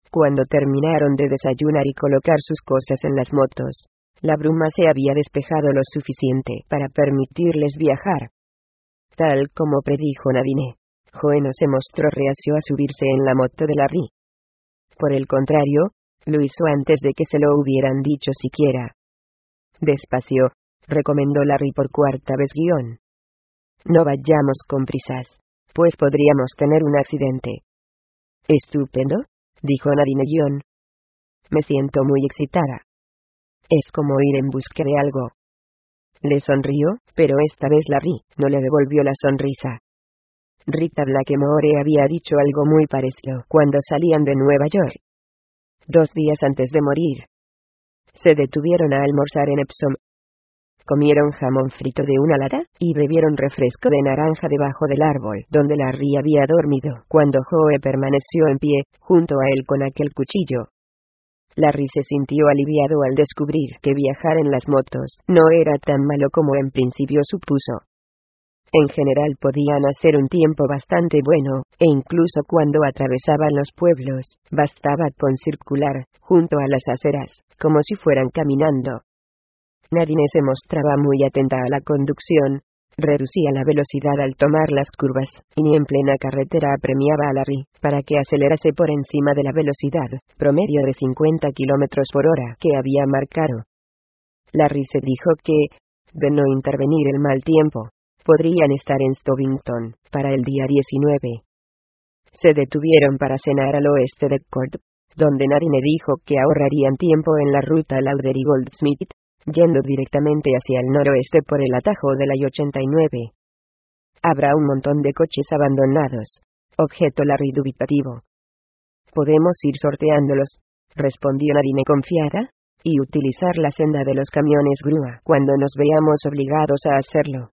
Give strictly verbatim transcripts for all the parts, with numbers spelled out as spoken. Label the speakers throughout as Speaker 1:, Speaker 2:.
Speaker 1: Cuando terminaron de desayunar y colocar sus cosas en las motos, la bruma se había despejado lo suficiente para permitirles viajar. Tal como predijo Nadine, Joe no se mostró reacio a subirse en la moto de Larry. Por el contrario, lo hizo antes de que se lo hubieran dicho siquiera. Despacio, recomendó Larry por cuarta vez guión. No vayamos con prisas, pues podríamos tener un accidente. Estupendo, dijo Nadine guión. Me siento muy excitada. Es como ir en busca de algo. Le sonrió, pero esta vez Larry no le devolvió la sonrisa. Rita Blackmore había dicho algo muy parecido cuando salían de Nueva York. Dos días antes de morir. Se detuvieron a almorzar en Epsom. Comieron jamón frito de una lata, y bebieron refresco de naranja debajo del árbol donde Larry había dormido cuando Joe permaneció en pie, junto a él con aquel cuchillo. Larry se sintió aliviado al descubrir que viajar en las motos no era tan malo como en principio supuso. En general podían hacer un tiempo bastante bueno, e incluso cuando atravesaban los pueblos, bastaba con circular, junto a las aceras, como si fueran caminando. Nadine se mostraba muy atenta a la conducción, reducía la velocidad al tomar las curvas, y ni en plena carretera apremiaba a Larry para que acelerase por encima de la velocidad promedio de cincuenta kilómetros por hora que había marcado. Larry se dijo que, de no intervenir el mal tiempo, podrían estar en Stovington para el día diecinueve. Se detuvieron para cenar al oeste de Court, donde Nadine dijo que ahorrarían tiempo en la ruta Lauder-y-Goldsmith, yendo directamente hacia el noroeste por el atajo de la I ochenta y nueve. Habrá un montón de coches abandonados, objetó Larry dubitativo. Podemos ir sorteándolos, respondió Nadine confiada, y utilizar la senda de los camiones grúa cuando nos veamos obligados a hacerlo.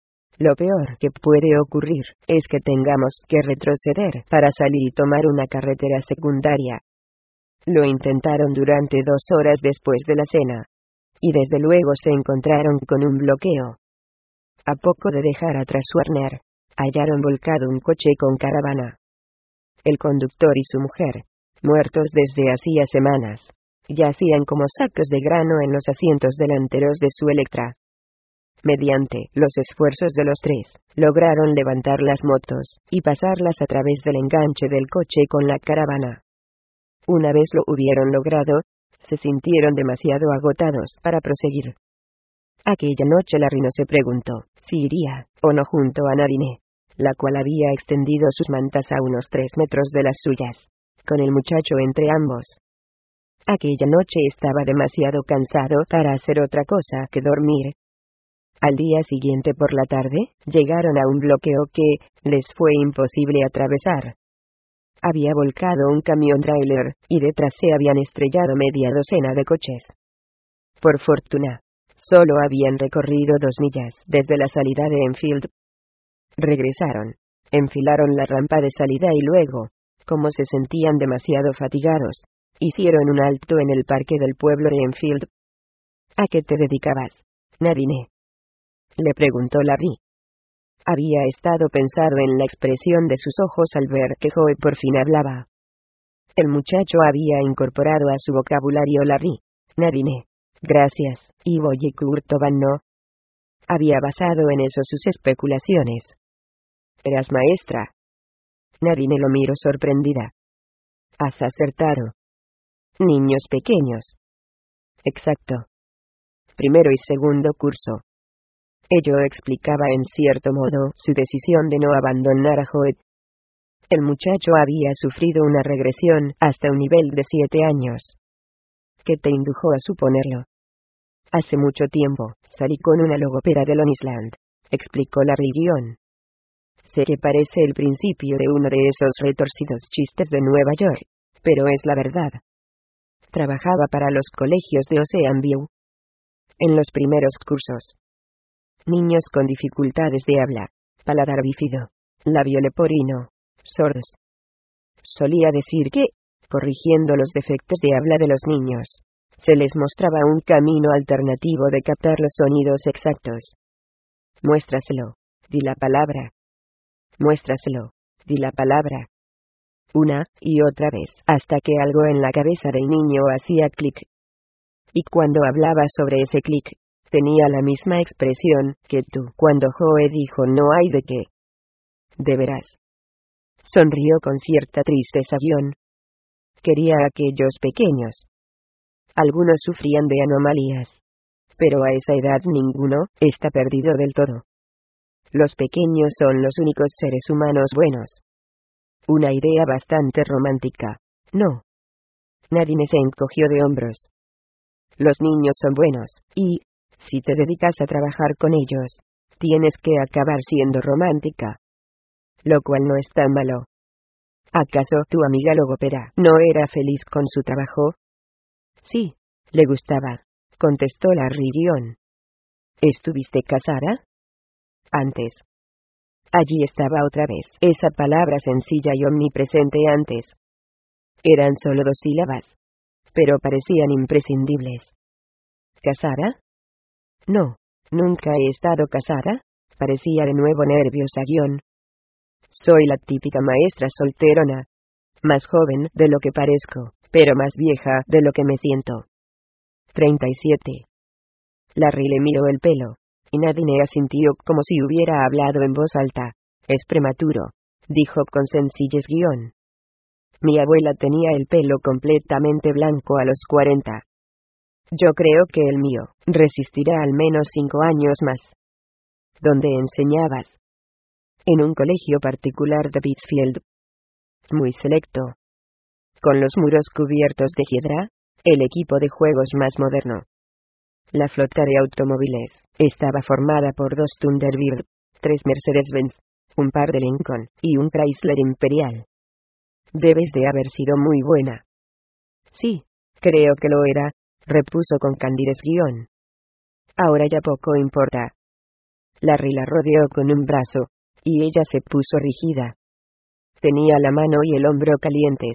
Speaker 1: Lo peor que puede ocurrir es que tengamos que retroceder para salir y tomar una carretera secundaria. Lo intentaron durante dos horas después de la cena. Y desde luego se encontraron con un bloqueo. A poco de dejar atrás Warner, hallaron volcado un coche con caravana. El conductor y su mujer, muertos desde hacía semanas, yacían como sacos de grano en los asientos delanteros de su Electra. Mediante los esfuerzos de los tres, lograron levantar las motos y pasarlas a través del enganche del coche con la caravana. Una vez lo hubieron logrado, se sintieron demasiado agotados para proseguir. Aquella noche Larry no se preguntó si iría o no junto a Nadine, la cual había extendido sus mantas a unos tres metros de las suyas, con el muchacho entre ambos. Aquella noche estaba demasiado cansado para hacer otra cosa que dormir. Al día siguiente por la tarde, llegaron a un bloqueo que les fue imposible atravesar. Había volcado un camión tráiler, y detrás se habían estrellado media docena de coches. Por fortuna, solo habían recorrido dos millas desde la salida de Enfield. Regresaron, enfilaron la rampa de salida y luego, como se sentían demasiado fatigados, hicieron un alto en el parque del pueblo de Enfield. ¿A qué te dedicabas, Nadine?, le preguntó Larry. Había estado pensando en la expresión de sus ojos al ver que Joe por fin hablaba. El muchacho había incorporado a su vocabulario Larry, Nadine, gracias, y Boye Curtoban no. Había basado en eso sus especulaciones. ¿Eras maestra? Nadine lo miró sorprendida. Has acertado. Niños pequeños. Exacto. Primero y segundo curso. Ello explicaba en cierto modo su decisión de no abandonar a Joe. El muchacho había sufrido una regresión hasta un nivel de siete años. ¿Qué te indujo a suponerlo? Hace mucho tiempo, salí con una logopeda de Long Island, explicó Larry Guion. Sé que parece el principio de uno de esos retorcidos chistes de Nueva York, pero es la verdad. Trabajaba para los colegios de Ocean View. En los primeros cursos. Niños con dificultades de habla, paladar bífido, labio leporino, sordos. Solía decir que, corrigiendo los defectos de habla de los niños, se les mostraba un camino alternativo de captar los sonidos exactos. Muéstraselo, di la palabra. Muéstraselo, di la palabra. una y otra vez, hasta que algo en la cabeza del niño hacía clic. Y cuando hablaba sobre ese clic, tenía la misma expresión que tú cuando Joe dijo no hay de qué. ¿De veras? Sonrió con cierta tristeza Guión. Quería a aquellos pequeños. Algunos sufrían de anomalías. Pero a esa edad ninguno está perdido del todo. Los pequeños son los únicos seres humanos buenos. Una idea bastante romántica, ¿no? Nadine se encogió de hombros. Los niños son buenos, y, si te dedicas a trabajar con ellos, tienes que acabar siendo romántica. Lo cual no es tan malo. ¿Acaso tu amiga logopeda no era feliz con su trabajo? Sí, le gustaba, contestó la Guión. ¿Estuviste casada? Antes. Allí estaba otra vez, esa palabra sencilla y omnipresente antes. Eran solo dos sílabas, pero parecían imprescindibles. ¿Casada? No, nunca he estado casada, parecía de nuevo nerviosa Guión. Soy la típica maestra solterona. Más joven de lo que parezco, pero más vieja de lo que me siento. treinta y siete. Larry le miró el pelo, y Nadine asintió como si hubiera hablado en voz alta. Es prematuro, dijo con sencillez Guión. Mi abuela tenía el pelo completamente blanco a los cuarenta. Yo creo que el mío resistirá al menos cinco años más. ¿Dónde enseñabas? En un colegio particular de Pittsfield. Muy selecto. Con los muros cubiertos de hiedra, el equipo de juegos más moderno. La flota de automóviles estaba formada por dos Thunderbird, tres Mercedes-Benz, un par de Lincoln y un Chrysler Imperial. Debes de haber sido muy buena. Sí, creo que lo era, repuso con candidez Guión. Ahora ya poco importa. Larry la rodeó con un brazo, y ella se puso rígida. Tenía la mano y el hombro calientes.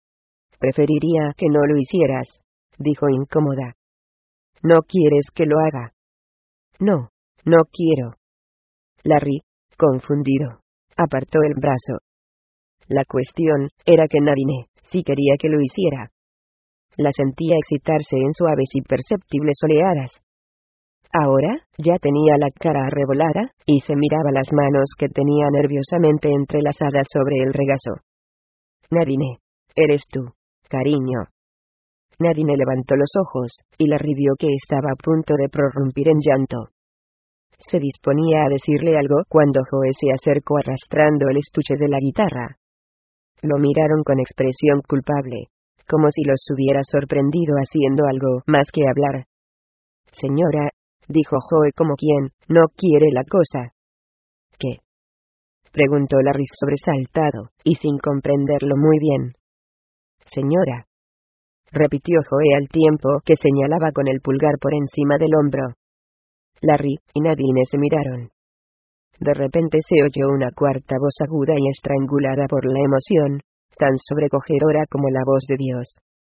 Speaker 1: Preferiría que no lo hicieras, dijo incómoda. ¿No quieres que lo haga? No, no quiero. Larry, confundido, apartó el brazo. La cuestión era que Nadine sí quería que lo hiciera. La sentía excitarse en suaves y perceptibles oleadas. Ahora, ya tenía la cara arrebolada, y se miraba las manos que tenía nerviosamente entrelazadas sobre el regazo. Nadine, eres tú, cariño. Nadine levantó los ojos, y Larry vio que estaba a punto de prorrumpir en llanto. Se disponía a decirle algo cuando Joe se acercó arrastrando el estuche de la guitarra. Lo miraron con expresión culpable, como si los hubiera sorprendido haciendo algo más que hablar. Señora, dijo Joe como quien no quiere la cosa. ¿Qué? Preguntó Larry sobresaltado, y sin comprenderlo muy bien. Señora, repitió Joe al tiempo que señalaba con el pulgar por encima del hombro. Larry y Nadine se miraron. De repente se oyó una cuarta voz aguda y estrangulada por la emoción, tan sobrecogedora como la voz de Dios.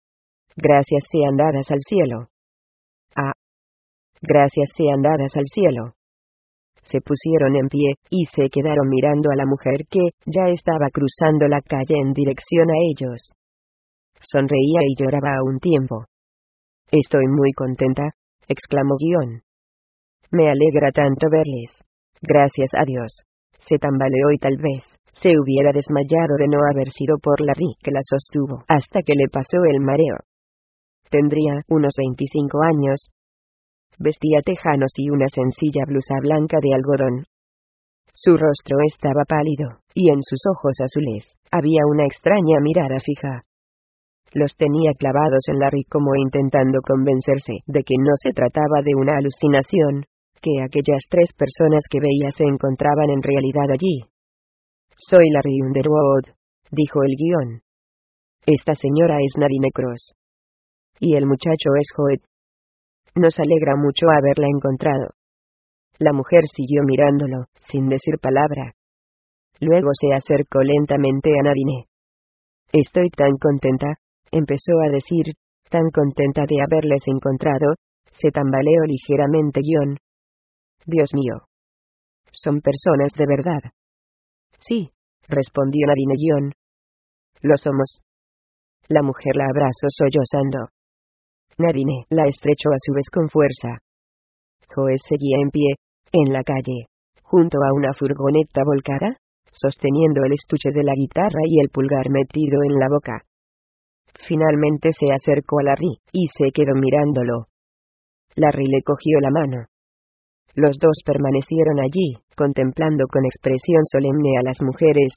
Speaker 1: Gracias sean dadas al cielo. Ah. Gracias sean dadas al cielo. Se pusieron en pie, y se quedaron mirando a la mujer que ya estaba cruzando la calle en dirección a ellos. Sonreía y lloraba a un tiempo. Estoy muy contenta, exclamó Guión. Me alegra tanto verles. Gracias a Dios. Se tambaleó y tal vez se hubiera desmayado de no haber sido por Larry que la sostuvo hasta que le pasó el mareo. Tendría unos veinticinco años. Vestía tejanos y una sencilla blusa blanca de algodón. Su rostro estaba pálido, y en sus ojos azules había una extraña mirada fija. Los tenía clavados en Larry como intentando convencerse de que no se trataba de una alucinación, que aquellas tres personas que veía se encontraban en realidad allí. Soy Larry Underwood, dijo el Guión. Esta señora es Nadine Cross. Y el muchacho es Joe. Nos alegra mucho haberla encontrado. La mujer siguió mirándolo, sin decir palabra. Luego se acercó lentamente a Nadine. Estoy tan contenta, empezó a decir, tan contenta de haberles encontrado, se tambaleó ligeramente Guión. Dios mío. Son personas de verdad. Sí, respondió Nadine Guión. Lo somos. La mujer la abrazó sollozando. Nadine la estrechó a su vez con fuerza. Joe seguía en pie, en la calle, junto a una furgoneta volcada, sosteniendo el estuche de la guitarra y el pulgar metido en la boca. Finalmente se acercó a Larry, y se quedó mirándolo. Larry le cogió la mano. Los dos permanecieron allí, contemplando con expresión solemne a las mujeres.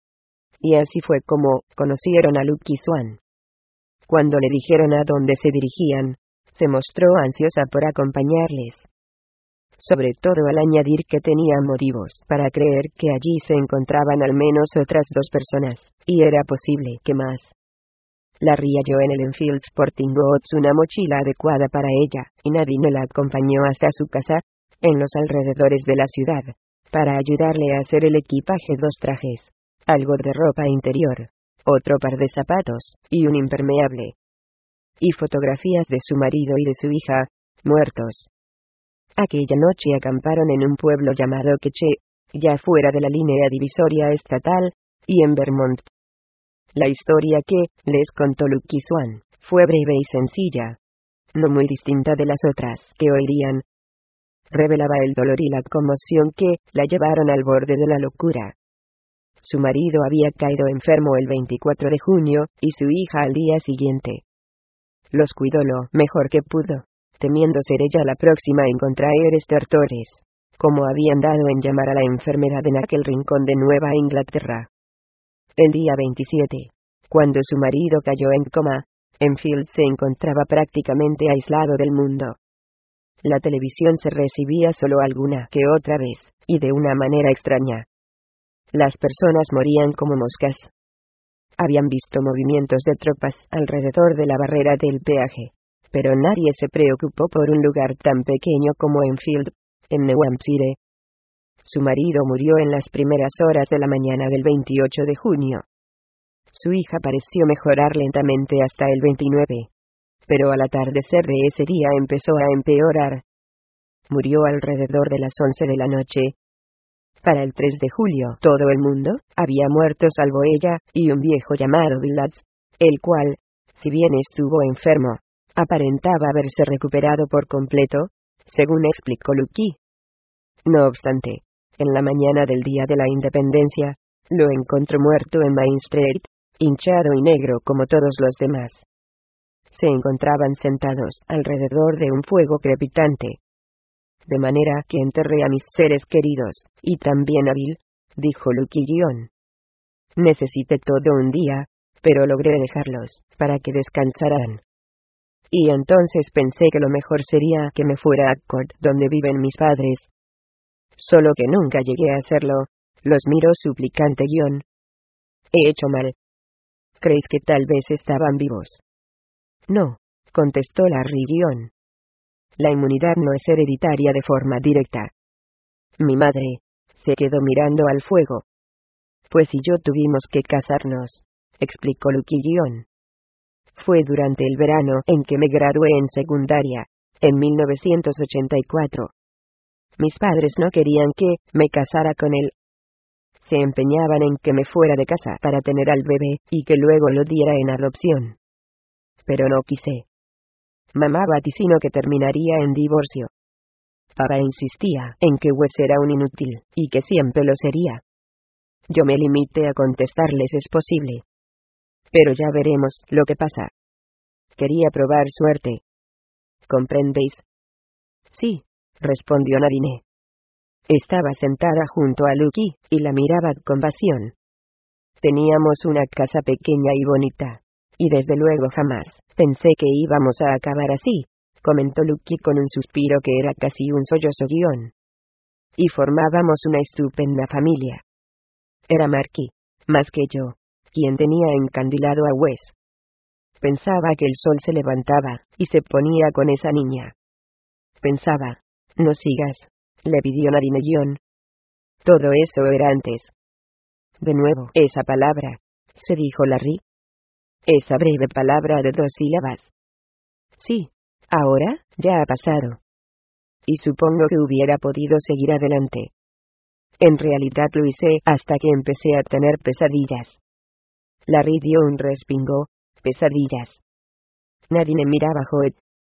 Speaker 1: Y así fue como conocieron a Lucky Swan. Cuando le dijeron a dónde se dirigían, se mostró ansiosa por acompañarles. Sobre todo al añadir que tenía motivos para creer que allí se encontraban al menos otras dos personas, y era posible que más. Larry halló en el Enfield Sporting Goods una mochila adecuada para ella, y Nadine la acompañó hasta su casa, en los alrededores de la ciudad, para ayudarle a hacer el equipaje: dos trajes, algo de ropa interior, otro par de zapatos, y un impermeable. Y fotografías de su marido y de su hija, muertos. Aquella noche acamparon en un pueblo llamado Queche, ya fuera de la línea divisoria estatal, y en Vermont. La historia que les contó Lucky Swan fue breve y sencilla, no muy distinta de las otras que oirían. Revelaba el dolor y la conmoción que la llevaron al borde de la locura. Su marido había caído enfermo el veinticuatro de junio, y su hija al día siguiente. Los cuidó lo mejor que pudo, temiendo ser ella la próxima en contraer estertores, como habían dado en llamar a la enfermedad en aquel rincón de Nueva Inglaterra. El día veintisiete, cuando su marido cayó en coma, Enfield se encontraba prácticamente aislado del mundo. La televisión se recibía solo alguna que otra vez, y de una manera extraña. Las personas morían como moscas. Habían visto movimientos de tropas alrededor de la barrera del peaje, pero nadie se preocupó por un lugar tan pequeño como Enfield, en New Hampshire. Su marido murió en las primeras horas de la mañana del veintiocho de junio. Su hija pareció mejorar lentamente hasta el veintinueve. Pero al atardecer de ese día empezó a empeorar. Murió alrededor de las once de la noche. Para el tres de julio todo el mundo había muerto salvo ella y un viejo llamado Bill Latz, el cual, si bien estuvo enfermo, aparentaba haberse recuperado por completo, según explicó Lucky. No obstante, en la mañana del día de la independencia, lo encontró muerto en Main Street, hinchado y negro como todos los demás. Se encontraban sentados alrededor de un fuego crepitante. De manera que enterré a mis seres queridos, y también a Bill, dijo Lucky Guion. Necesité todo un día, pero logré dejarlos, para que descansaran. Y entonces pensé que lo mejor sería que me fuera a Court, donde viven mis padres. Solo que nunca llegué a hacerlo. Los miró suplicante Guion. He hecho mal. ¿Creéis que tal vez estaban vivos? No, contestó Larry Guion. La inmunidad no es hereditaria de forma directa. Mi madre se quedó mirando al fuego. Pues y yo tuvimos que casarnos, explicó Lucky Guion. Fue durante el verano en que me gradué en secundaria, en mil novecientos ochenta y cuatro. Mis padres no querían que me casara con él. Se empeñaban en que me fuera de casa para tener al bebé y que luego lo diera en adopción. Pero no quise. Mamá vaticinó que terminaría en divorcio. Papá insistía en que Wes era un inútil, y que siempre lo sería. Yo me limité a contestarles: es posible. Pero ya veremos lo que pasa. Quería probar suerte. ¿Comprendéis? Sí, respondió Nadine. Estaba sentada junto a Lucky, y la miraba con pasión. Teníamos una casa pequeña y bonita. Y desde luego jamás pensé que íbamos a acabar así, comentó Lucky con un suspiro que era casi un sollozo guión. Y formábamos una estupenda familia. Era Marky, más que yo, quien tenía encandilado a Wes. Pensaba que el sol se levantaba, y se ponía con esa niña. Pensaba, no sigas, le pidió Nadine guión. Todo eso era antes. De nuevo, esa palabra, se dijo Larry. Esa breve palabra de dos sílabas. Sí, ahora, ya ha pasado. Y supongo que hubiera podido seguir adelante. En realidad lo hice hasta que empecé a tener pesadillas. Larry dio un respingo. Pesadillas. Nadine miraba a Joed.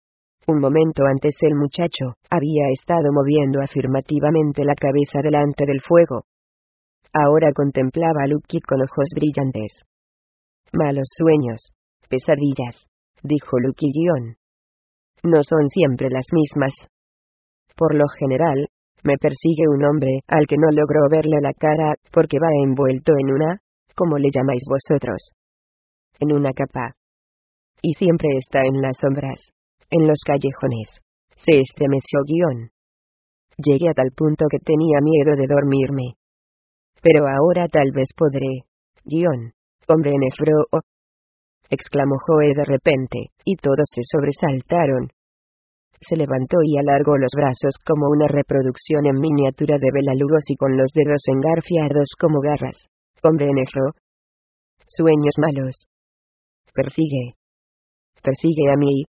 Speaker 1: Un momento antes el muchacho había estado moviendo afirmativamente la cabeza delante del fuego. Ahora contemplaba a Lucky con ojos brillantes. Malos sueños. Pesadillas, dijo Lucky guión. No son siempre las mismas. Por lo general, me persigue un hombre al que no logro verle la cara porque va envuelto en una, ¿cómo le llamáis vosotros? En una capa. Y siempre está en las sombras, en los callejones. Se estremeció guión. Llegué a tal punto que tenía miedo de dormirme. Pero ahora tal vez podré. Guión. Hombre negro. Oh, exclamó Joe de repente, y todos se sobresaltaron. Se levantó y alargó los brazos como una reproducción en miniatura de Bela Lugosi con los dedos engarfiados como garras. Hombre negro. Sueños malos. Persigue. Persigue a mí.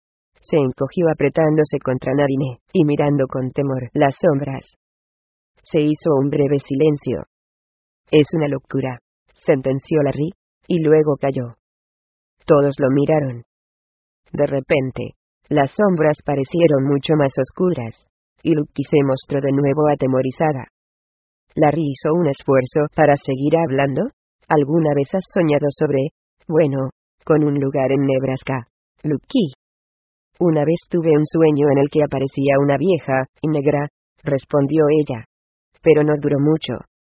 Speaker 1: Se encogió apretándose contra Nadine, y mirando con temor las sombras. Se hizo un breve silencio. Es una locura, sentenció Larry, y luego calló. Todos lo miraron. De repente, las sombras parecieron mucho más oscuras, y Lucky se mostró de nuevo atemorizada. Larry hizo un esfuerzo para seguir hablando. ¿Alguna vez has soñado sobre, bueno, con un lugar en Nebraska, Lucky? Una vez tuve un sueño en el que aparecía una vieja, y negra, respondió ella. Pero no duró mucho.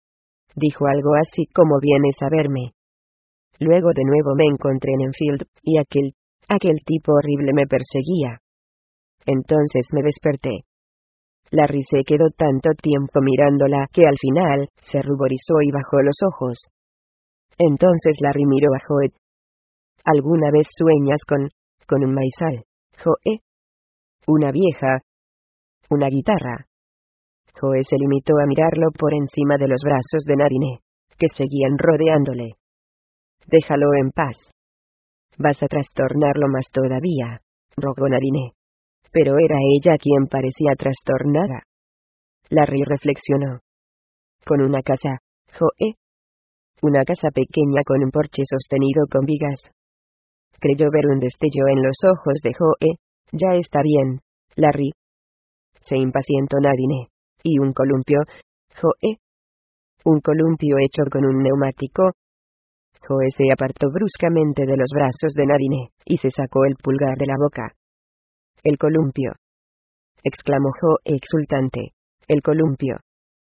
Speaker 1: Dijo algo así como vienes a verme. Luego de nuevo me encontré en Enfield, y aquel, aquel tipo horrible me perseguía. Entonces me desperté. Larry se quedó tanto tiempo mirándola que al final, se ruborizó y bajó los ojos. Entonces Larry miró a Joe. ¿Alguna vez sueñas con, con un maizal, Joe? Una vieja. Una guitarra. Joe se limitó a mirarlo por encima de los brazos de Nadine, que seguían rodeándole. Déjalo en paz. Vas a trastornarlo más todavía, rogó Nadine. Pero era ella quien parecía trastornada. Larry reflexionó. Con una casa, Joe. Una casa pequeña con un porche sostenido con vigas. Creyó ver un destello en los ojos de Joe. Ya está bien, Larry. Se impacientó Nadine. ¿Y un columpio, Joe? ¿Un columpio hecho con un neumático? Joe se apartó bruscamente de los brazos de Nadine, y se sacó el pulgar de la boca. El columpio. Exclamó Joe exultante. El columpio.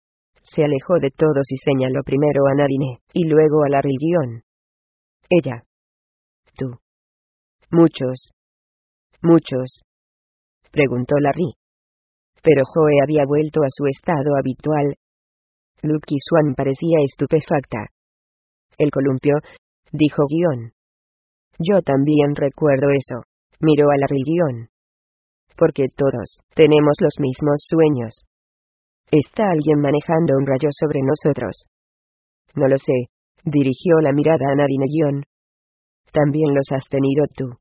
Speaker 1: Se alejó de todos y señaló primero a Nadine, y luego a Larry guión. Ella. Tú. Muchos. Muchos. Preguntó Larry. Pero Joe había vuelto a su estado habitual. Lucky Swan parecía estupefacta. El columpio, dijo guión. Yo también recuerdo eso. Miró a Larry guión. Porque todos tenemos los mismos sueños. ¿Está alguien manejando un rayo sobre nosotros? No lo sé, dirigió la mirada a Nadine guión. También los has tenido tú.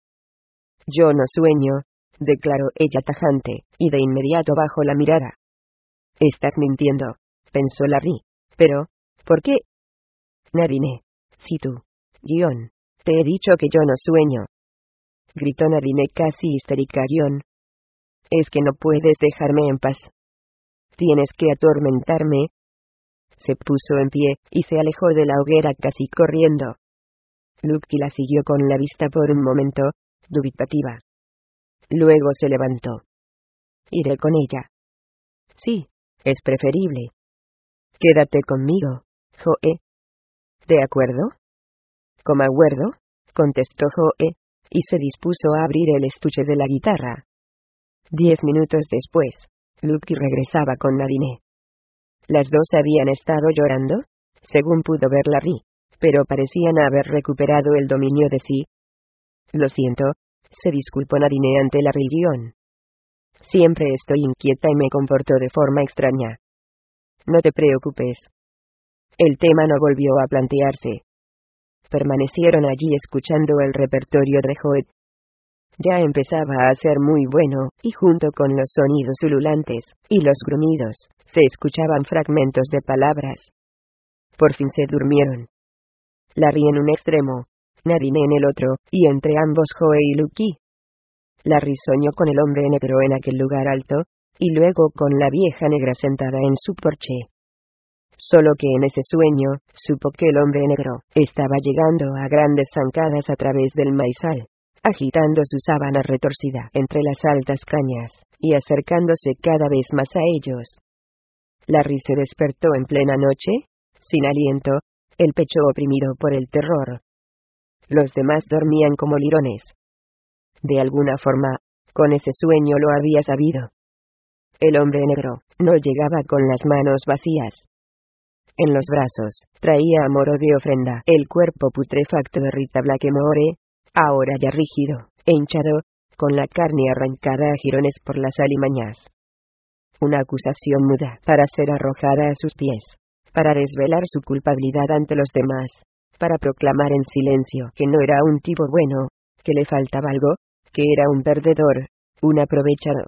Speaker 1: Yo no sueño, declaró ella tajante, y de inmediato bajó la mirada. Estás mintiendo, pensó Larry. Pero, ¿por qué? Nadine, si tú, guión, te he dicho que yo no sueño. Gritó Nadine casi histérica guión. Es que no puedes dejarme en paz. Tienes que atormentarme. Se puso en pie, y se alejó de la hoguera casi corriendo. Lucky la siguió con la vista por un momento, dubitativa. Luego se levantó. Iré con ella. Sí, es preferible. Quédate conmigo, Joe. ¿De acuerdo? Como acuerdo, contestó Joe, y se dispuso a abrir el estuche de la guitarra. Diez minutos después, Lucky regresaba con Nadine. Las dos habían estado llorando, según pudo ver Larry, pero parecían haber recuperado el dominio de sí. Lo siento, se disculpó Nadine ante Larry guión. Siempre estoy inquieta y me comporto de forma extraña. No te preocupes. El tema no volvió a plantearse. Permanecieron allí escuchando el repertorio de Joe. Ya empezaba a ser muy bueno, y junto con los sonidos ululantes, y los gruñidos, se escuchaban fragmentos de palabras. Por fin se durmieron. Larry en un extremo, Nadine en el otro, y entre ambos Joe y Lucky. Larry soñó con el hombre negro en aquel lugar alto, y luego con la vieja negra sentada en su porche. Solo que en ese sueño, supo que el hombre negro estaba llegando a grandes zancadas a través del maizal, agitando su sábana retorcida entre las altas cañas, y acercándose cada vez más a ellos. Larry se despertó en plena noche, sin aliento, el pecho oprimido por el terror. Los demás dormían como lirones. De alguna forma, con ese sueño lo había sabido. El hombre negro no llegaba con las manos vacías. En los brazos, traía a modo de ofrenda el cuerpo putrefacto de Rita Blackmore, ahora ya rígido e hinchado, con la carne arrancada a jirones por las alimañas. Una acusación muda para ser arrojada a sus pies, para desvelar su culpabilidad ante los demás, para proclamar en silencio que no era un tipo bueno, que le faltaba algo, que era un perdedor, un aprovechado.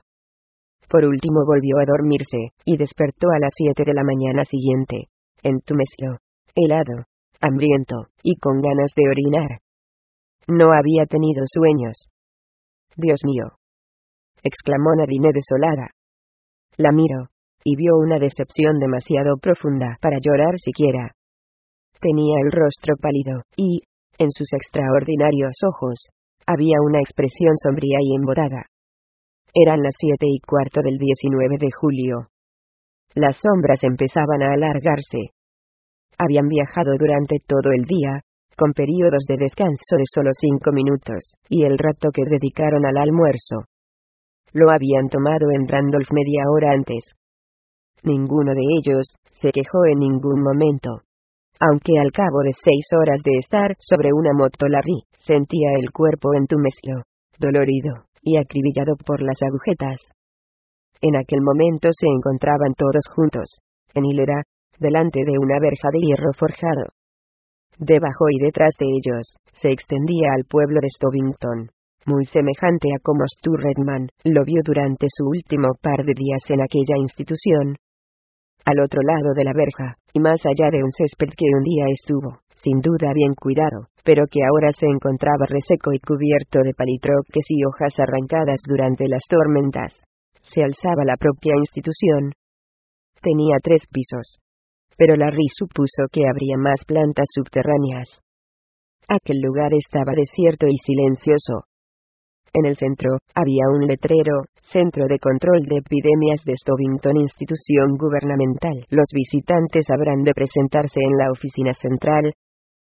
Speaker 1: Por último volvió a dormirse, y despertó a las siete de la mañana siguiente, entumecido, helado, hambriento, y con ganas de orinar. No había tenido sueños. «Dios mío», exclamó Nadine desolada. La miró, y vio una decepción demasiado profunda para llorar siquiera. Tenía el rostro pálido, y, en sus extraordinarios ojos, había una expresión sombría y embobada. Eran las siete y cuarto del diecinueve de julio. Las sombras empezaban a alargarse. Habían viajado durante todo el día, con períodos de descanso de solo cinco minutos, y el rato que dedicaron al almuerzo lo habían tomado en Randolph media hora antes. Ninguno de ellos se quejó en ningún momento. Aunque al cabo de seis horas de estar sobre una moto Larry sentía el cuerpo entumecido, dolorido, y acribillado por las agujetas. En aquel momento se encontraban todos juntos, en hilera, delante de una verja de hierro forjado. Debajo y detrás de ellos, se extendía al pueblo de Stovington, muy semejante a como Stu Redman lo vio durante su último par de días en aquella institución. Al otro lado de la verja, y más allá de un césped que un día estuvo, sin duda bien cuidado, pero que ahora se encontraba reseco y cubierto de palitroques y hojas arrancadas durante las tormentas, se alzaba la propia institución. Tenía tres pisos. Pero Larry supuso que habría más plantas subterráneas. Aquel lugar estaba desierto y silencioso. En el centro, había un letrero, Centro de Control de Epidemias de Stovington, institución gubernamental. Los visitantes habrán de presentarse en la oficina central.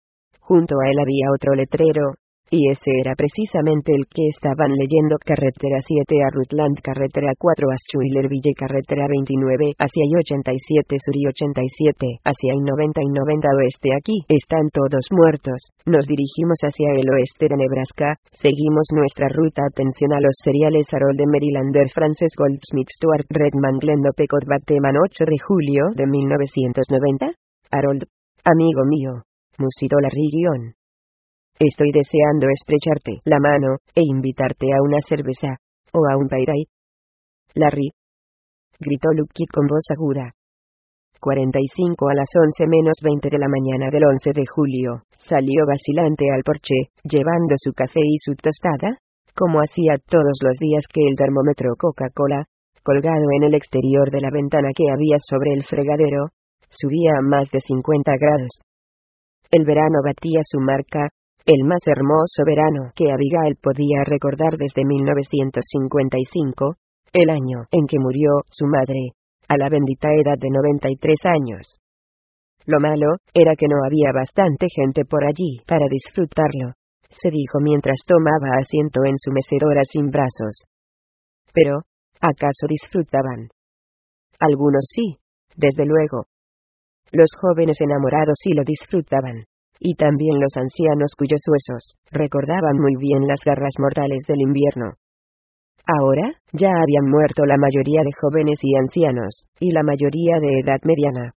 Speaker 1: Junto a él había otro letrero, y ese era precisamente el que estaban leyendo: carretera siete a Rutland, carretera cuatro a Schuylerville, carretera veintinueve hacia I ochenta y siete sur y ochenta y siete hacia I noventa y noventa oeste. Aquí están todos muertos. Nos dirigimos hacia el oeste de Nebraska, seguimos nuestra ruta. Atención a los cereales: Harold de Marylander, Frances Goldsmith, Stuart Redman, Glendo Pecot, Bateman, ocho de julio de mil novecientos noventa. Harold, amigo mío, musitó Larry guión. Estoy deseando estrecharte la mano, e invitarte a una cerveza, o a un pairay. Larry, gritó Lucky con voz aguda. cuarenta y cinco a las once menos veinte de la mañana del once de julio, salió vacilante al porche, llevando su café y su tostada, como hacía todos los días que el termómetro Coca-Cola, colgado en el exterior de la ventana que había sobre el fregadero, subía a más de cincuenta grados. El verano batía su marca, el más hermoso verano que Abigail podía recordar desde mil novecientos cincuenta y cinco, el año en que murió su madre, a la bendita edad de noventa y tres años. Lo malo era que no había bastante gente por allí para disfrutarlo, se dijo mientras tomaba asiento en su mecedora sin brazos. Pero, ¿acaso disfrutaban? Algunos sí, desde luego. Los jóvenes enamorados sí lo disfrutaban. Y también los ancianos cuyos huesos recordaban muy bien las garras mortales del invierno. Ahora, ya habían muerto la mayoría de jóvenes y ancianos, y la mayoría de edad mediana.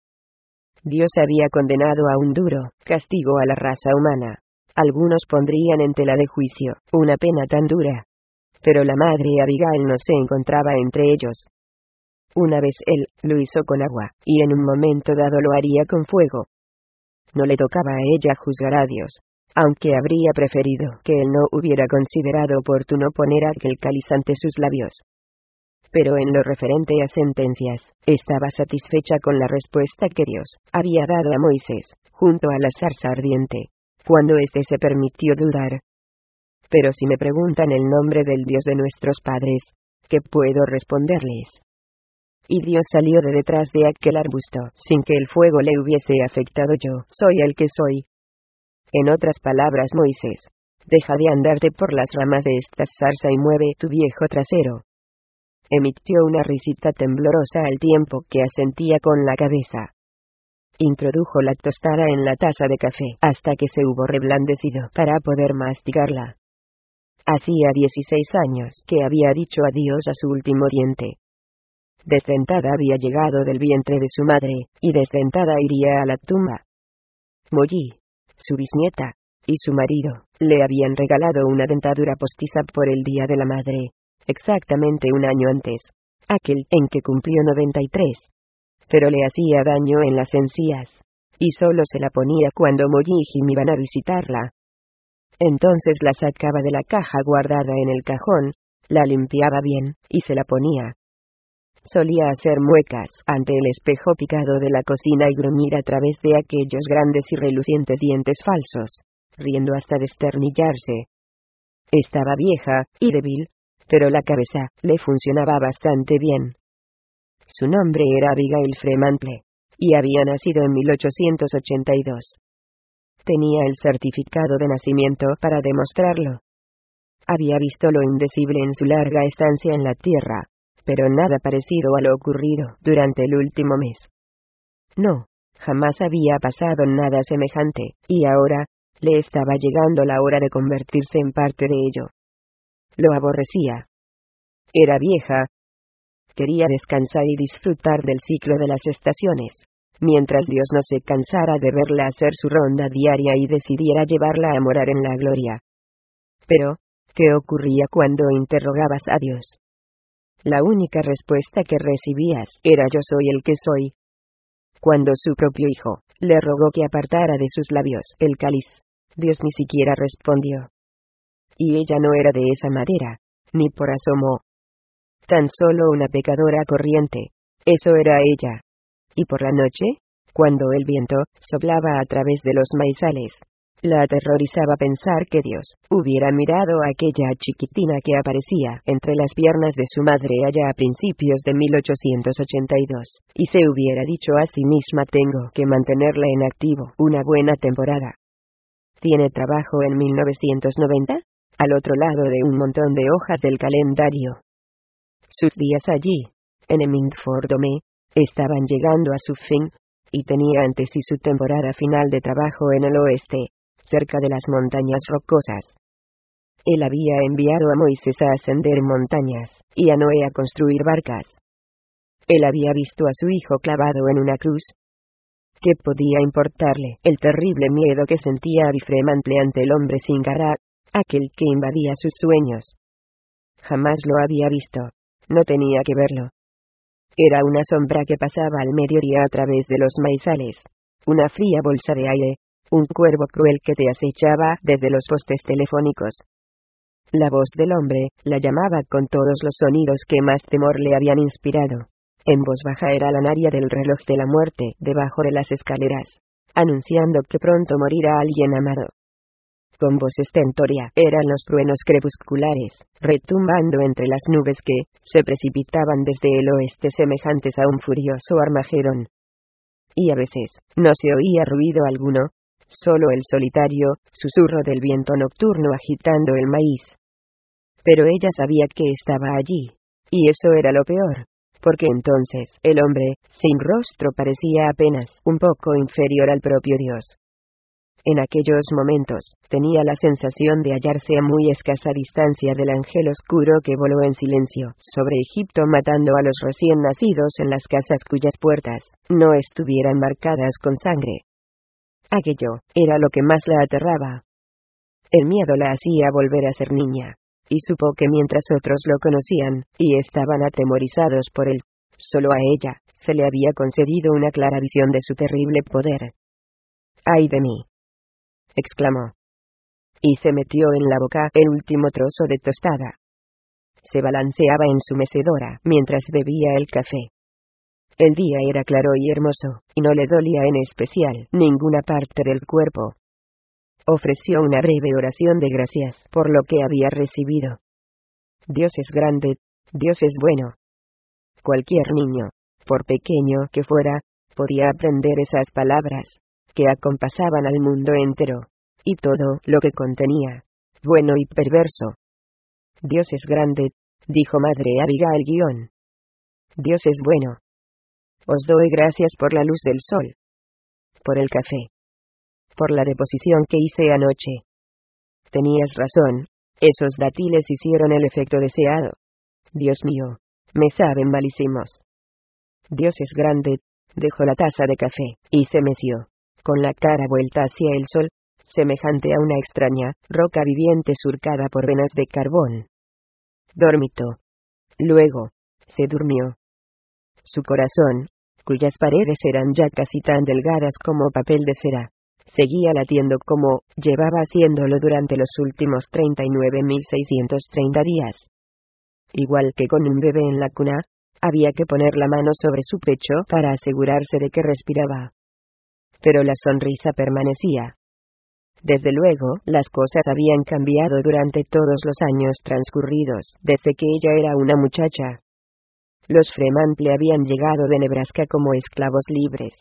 Speaker 1: Dios había condenado a un duro castigo a la raza humana. Algunos pondrían en tela de juicio una pena tan dura. Pero la madre Abigail no se encontraba entre ellos. Una vez él lo hizo con agua, y en un momento dado lo haría con fuego. No le tocaba a ella juzgar a Dios, aunque habría preferido que él no hubiera considerado oportuno poner aquel cáliz ante sus labios. Pero en lo referente a sentencias, estaba satisfecha con la respuesta que Dios había dado a Moisés, junto a la zarza ardiente, cuando éste se permitió dudar. Pero si me preguntan el nombre del Dios de nuestros padres, ¿qué puedo responderles? Y Dios salió de detrás de aquel arbusto, sin que el fuego le hubiese afectado. Yo soy el que soy. En otras palabras, Moisés, deja de andarte por las ramas de esta zarza y mueve tu viejo trasero. Emitió una risita temblorosa al tiempo que asentía con la cabeza. Introdujo la tostada en la taza de café hasta que se hubo reblandecido para poder masticarla. Hacía dieciséis años que había dicho adiós a su último diente. Desdentada había llegado del vientre de su madre, y desdentada iría a la tumba. Molly, su bisnieta, y su marido, le habían regalado una dentadura postiza por el Día de la Madre, exactamente un año antes, aquel en que cumplió noventa y tres. Pero le hacía daño en las encías, y solo se la ponía cuando Molly y Jim iban a visitarla. Entonces la sacaba de la caja guardada en el cajón, la limpiaba bien, y se la ponía. Solía hacer muecas ante el espejo picado de la cocina y gruñir a través de aquellos grandes y relucientes dientes falsos, riendo hasta desternillarse. Estaba vieja y débil, pero la cabeza le funcionaba bastante bien. Su nombre era Abigail Fremantle, y había nacido en mil ochocientos ochenta y dos. Tenía el certificado de nacimiento para demostrarlo. Había visto lo indecible en su larga estancia en la Tierra, pero nada parecido a lo ocurrido durante el último mes. No, jamás había pasado nada semejante, y ahora, le estaba llegando la hora de convertirse en parte de ello. Lo aborrecía. Era vieja. Quería descansar y disfrutar del ciclo de las estaciones, mientras Dios no se cansara de verla hacer su ronda diaria y decidiera llevarla a morar en la gloria. Pero, ¿qué ocurría cuando interrogabas a Dios? La única respuesta que recibías era yo soy el que soy. Cuando su propio hijo le rogó que apartara de sus labios el cáliz, Dios ni siquiera respondió. Y ella no era de esa madera, ni por asomo. Tan solo una pecadora corriente, eso era ella. Y por la noche, cuando el viento soplaba a través de los maizales, la aterrorizaba pensar que Dios hubiera mirado a aquella chiquitina que aparecía entre las piernas de su madre allá a principios de mil ochocientos ochenta y dos, y se hubiera dicho a sí misma tengo que mantenerla en activo una buena temporada. ¿Tiene trabajo en mil novecientos noventa? Al otro lado de un montón de hojas del calendario. Sus días allí, en Hemmingford-Dome, estaban llegando a su fin, y tenía ante sí su temporada final de trabajo en el oeste, cerca de las montañas rocosas. Él había enviado a Moisés a ascender montañas, y a Noé a construir barcas. Él había visto a su hijo clavado en una cruz. ¿Qué podía importarle el terrible miedo que sentía Abi Fremantle ante el hombre sin garra, aquel que invadía sus sueños? Jamás lo había visto, no tenía que verlo. Era una sombra que pasaba al mediodía a través de los maizales, una fría bolsa de aire, un cuervo cruel que te acechaba desde los postes telefónicos. La voz del hombre la llamaba con todos los sonidos que más temor le habían inspirado. En voz baja era la naria del reloj de la muerte debajo de las escaleras, anunciando que pronto morirá alguien amado. Con voz estentórea eran los truenos crepusculares, retumbando entre las nubes que se precipitaban desde el oeste semejantes a un furioso Armagedón. Y a veces no se oía ruido alguno, solo el solitario susurro del viento nocturno agitando el maíz. Pero ella sabía que estaba allí, y eso era lo peor, porque entonces el hombre sin rostro parecía apenas un poco inferior al propio Dios. En aquellos momentos, tenía la sensación de hallarse a muy escasa distancia del ángel oscuro que voló en silencio sobre Egipto matando a los recién nacidos en las casas cuyas puertas no estuvieran marcadas con sangre. Aquello era lo que más la aterraba. El miedo la hacía volver a ser niña, y supo que mientras otros lo conocían, y estaban atemorizados por él, solo a ella se le había concedido una clara visión de su terrible poder. ¡Ay de mí!, exclamó. Y se metió en la boca el último trozo de tostada. Se balanceaba en su mecedora mientras bebía el café. El día era claro y hermoso, y no le dolía en especial ninguna parte del cuerpo. Ofreció una breve oración de gracias por lo que había recibido. Dios es grande, Dios es bueno. Cualquier niño, por pequeño que fuera, podía aprender esas palabras, que acompasaban al mundo entero, y todo lo que contenía, bueno y perverso. Dios es grande, dijo Madre Abigail guión. Dios es bueno. Os doy gracias por la luz del sol, por el café, por la deposición que hice anoche. Tenías razón, esos dátiles hicieron el efecto deseado. Dios mío, me saben malísimos. Dios es grande, dejó la taza de café, y se meció, con la cara vuelta hacia el sol, semejante a una extraña roca viviente surcada por venas de carbón. Dormitó. Luego, se durmió. Su corazón, cuyas paredes eran ya casi tan delgadas como papel de cera, seguía latiendo como llevaba haciéndolo durante los últimos treinta y nueve mil seiscientos treinta días. Igual que con un bebé en la cuna, había que poner la mano sobre su pecho para asegurarse de que respiraba. Pero la sonrisa permanecía. Desde luego, las cosas habían cambiado durante todos los años transcurridos, desde que ella era una muchacha. Los Fremantle habían llegado de Nebraska como esclavos libres.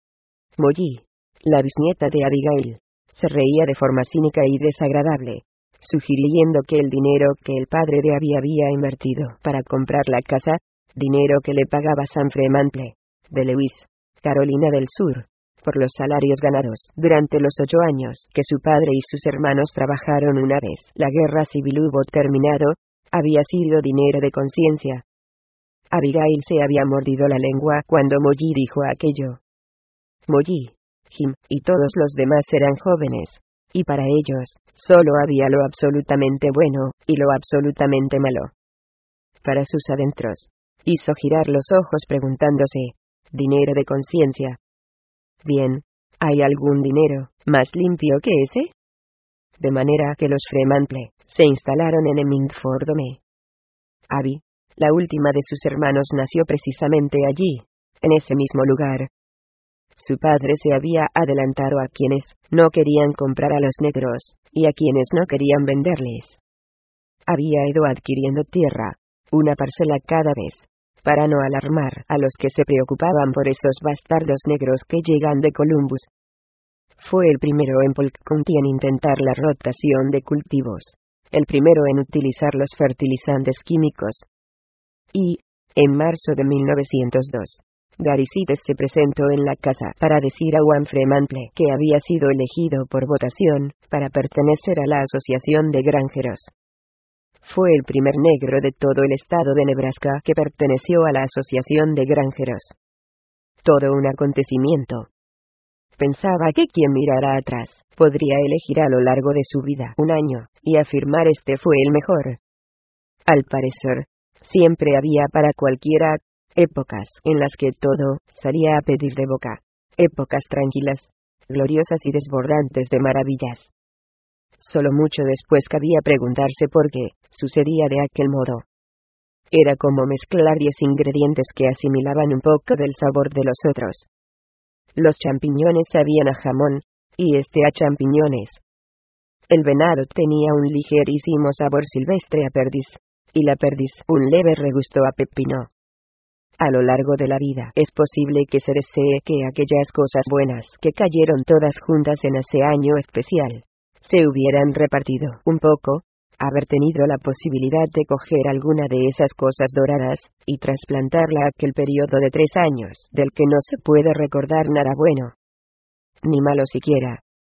Speaker 1: Molly, la bisnieta de Abigail, se reía de forma cínica y desagradable, sugiriendo que el dinero que el padre de Abby había invertido para comprar la casa, dinero que le pagaba Sam Fremantle, de Lewis, Carolina del Sur, por los salarios ganados durante los ocho años que su padre y sus hermanos trabajaron una vez la guerra civil hubo terminado, había sido dinero de conciencia. Abigail se había mordido la lengua cuando Molly dijo aquello. Molly, Jim, y todos los demás eran jóvenes, y para ellos, solo había lo absolutamente bueno, y lo absolutamente malo. Para sus adentros, hizo girar los ojos preguntándose, ¿dinero de conciencia? Bien, ¿hay algún dinero más limpio que ese? De manera que los Fremantle se instalaron en Hemmingford-Dome. Abby, la última de sus hermanos, nació precisamente allí, en ese mismo lugar. Su padre se había adelantado a quienes no querían comprar a los negros, y a quienes no querían venderles. Había ido adquiriendo tierra, una parcela cada vez, para no alarmar a los que se preocupaban por esos bastardos negros que llegan de Columbus. Fue el primero en Polk County en intentar la rotación de cultivos, el primero en utilizar los fertilizantes químicos. Y, en marzo de mil novecientos dos, Gary Sites se presentó en la casa para decir a Juan Fremantle que había sido elegido por votación para pertenecer a la Asociación de Granjeros. Fue el primer negro de todo el estado de Nebraska que perteneció a la Asociación de Granjeros. Todo un acontecimiento. Pensaba que quien mirara atrás podría elegir a lo largo de su vida un año y afirmar este fue el mejor. Al parecer, siempre había para cualquiera épocas en las que todo salía a pedir de boca, épocas tranquilas, gloriosas y desbordantes de maravillas. Solo mucho después cabía preguntarse por qué sucedía de aquel modo. Era como mezclar diez ingredientes que asimilaban un poco del sabor de los otros. Los champiñones sabían a jamón, y este a champiñones. El venado tenía un ligerísimo sabor silvestre a perdiz, y la perdiz un leve regusto a pepino. A lo largo de la vida es posible que se desee que aquellas cosas buenas que cayeron todas juntas en ese año especial se hubieran repartido un poco, haber tenido la posibilidad de coger alguna de esas cosas doradas y trasplantarla a aquel periodo de tres años del que no se puede recordar nada bueno, ni malo siquiera.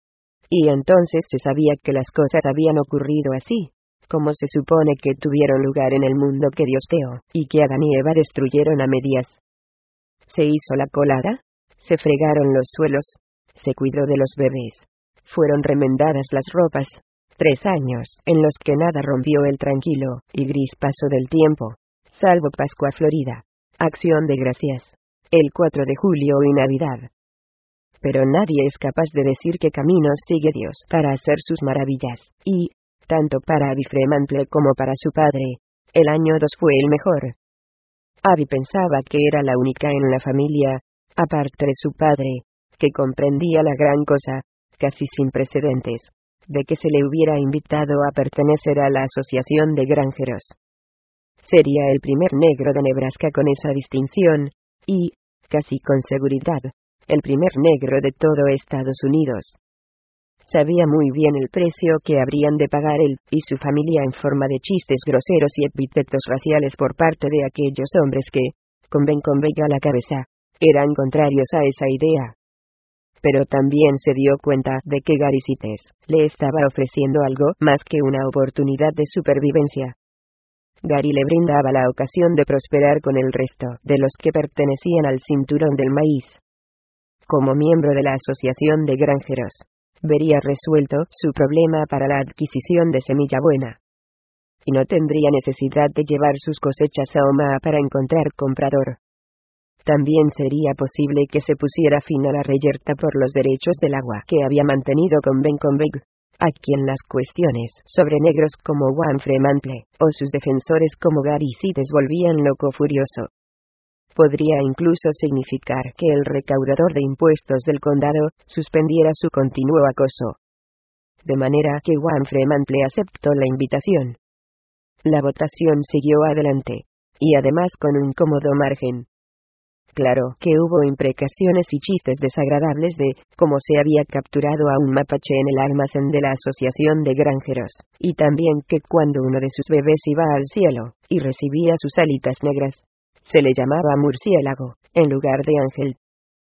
Speaker 1: Y entonces se sabía que las cosas habían ocurrido así, como se supone que tuvieron lugar en el mundo que Dios creó, y que Adán y Eva destruyeron a medias. Se hizo la colada, se fregaron los suelos, se cuidó de los bebés, fueron remendadas las ropas, tres años en los que nada rompió el tranquilo y gris paso del tiempo, salvo Pascua Florida, Acción de Gracias, el cuatro de julio y Navidad. Pero nadie es capaz de decir qué caminos sigue Dios para hacer sus maravillas, y, tanto para Abby Fremantle como para su padre, el año dos fue el mejor. Abby pensaba que era la única en la familia, aparte de su padre, que comprendía la gran cosa, casi sin precedentes, de que se le hubiera invitado a pertenecer a la Asociación de Granjeros. Sería el primer negro de Nebraska con esa distinción, y, casi con seguridad, el primer negro de todo Estados Unidos. Sabía muy bien el precio que habrían de pagar él y su familia en forma de chistes groseros y epítetos raciales por parte de aquellos hombres que, con Ben Convey a la cabeza, eran contrarios a esa idea. Pero también se dio cuenta de que Gary Cites le estaba ofreciendo algo más que una oportunidad de supervivencia. Gary le brindaba la ocasión de prosperar con el resto de los que pertenecían al cinturón del maíz. Como miembro de la Asociación de Granjeros, vería resuelto su problema para la adquisición de semilla buena. Y no tendría necesidad de llevar sus cosechas a Omaha para encontrar comprador. También sería posible que se pusiera fin a la reyerta por los derechos del agua que había mantenido con Ben Convey, a quien las cuestiones sobre negros como Juan Fremantle, o sus defensores como Gary Cites volvían loco furioso. Podría incluso significar que el recaudador de impuestos del condado suspendiera su continuo acoso. De manera que Juan Fremantle aceptó la invitación. La votación siguió adelante, y además con un cómodo margen. Claro que hubo imprecaciones y chistes desagradables de cómo se había capturado a un mapache en el almacén de la Asociación de Granjeros, y también que cuando uno de sus bebés iba al cielo, y recibía sus alitas negras, se le llamaba murciélago, en lugar de ángel.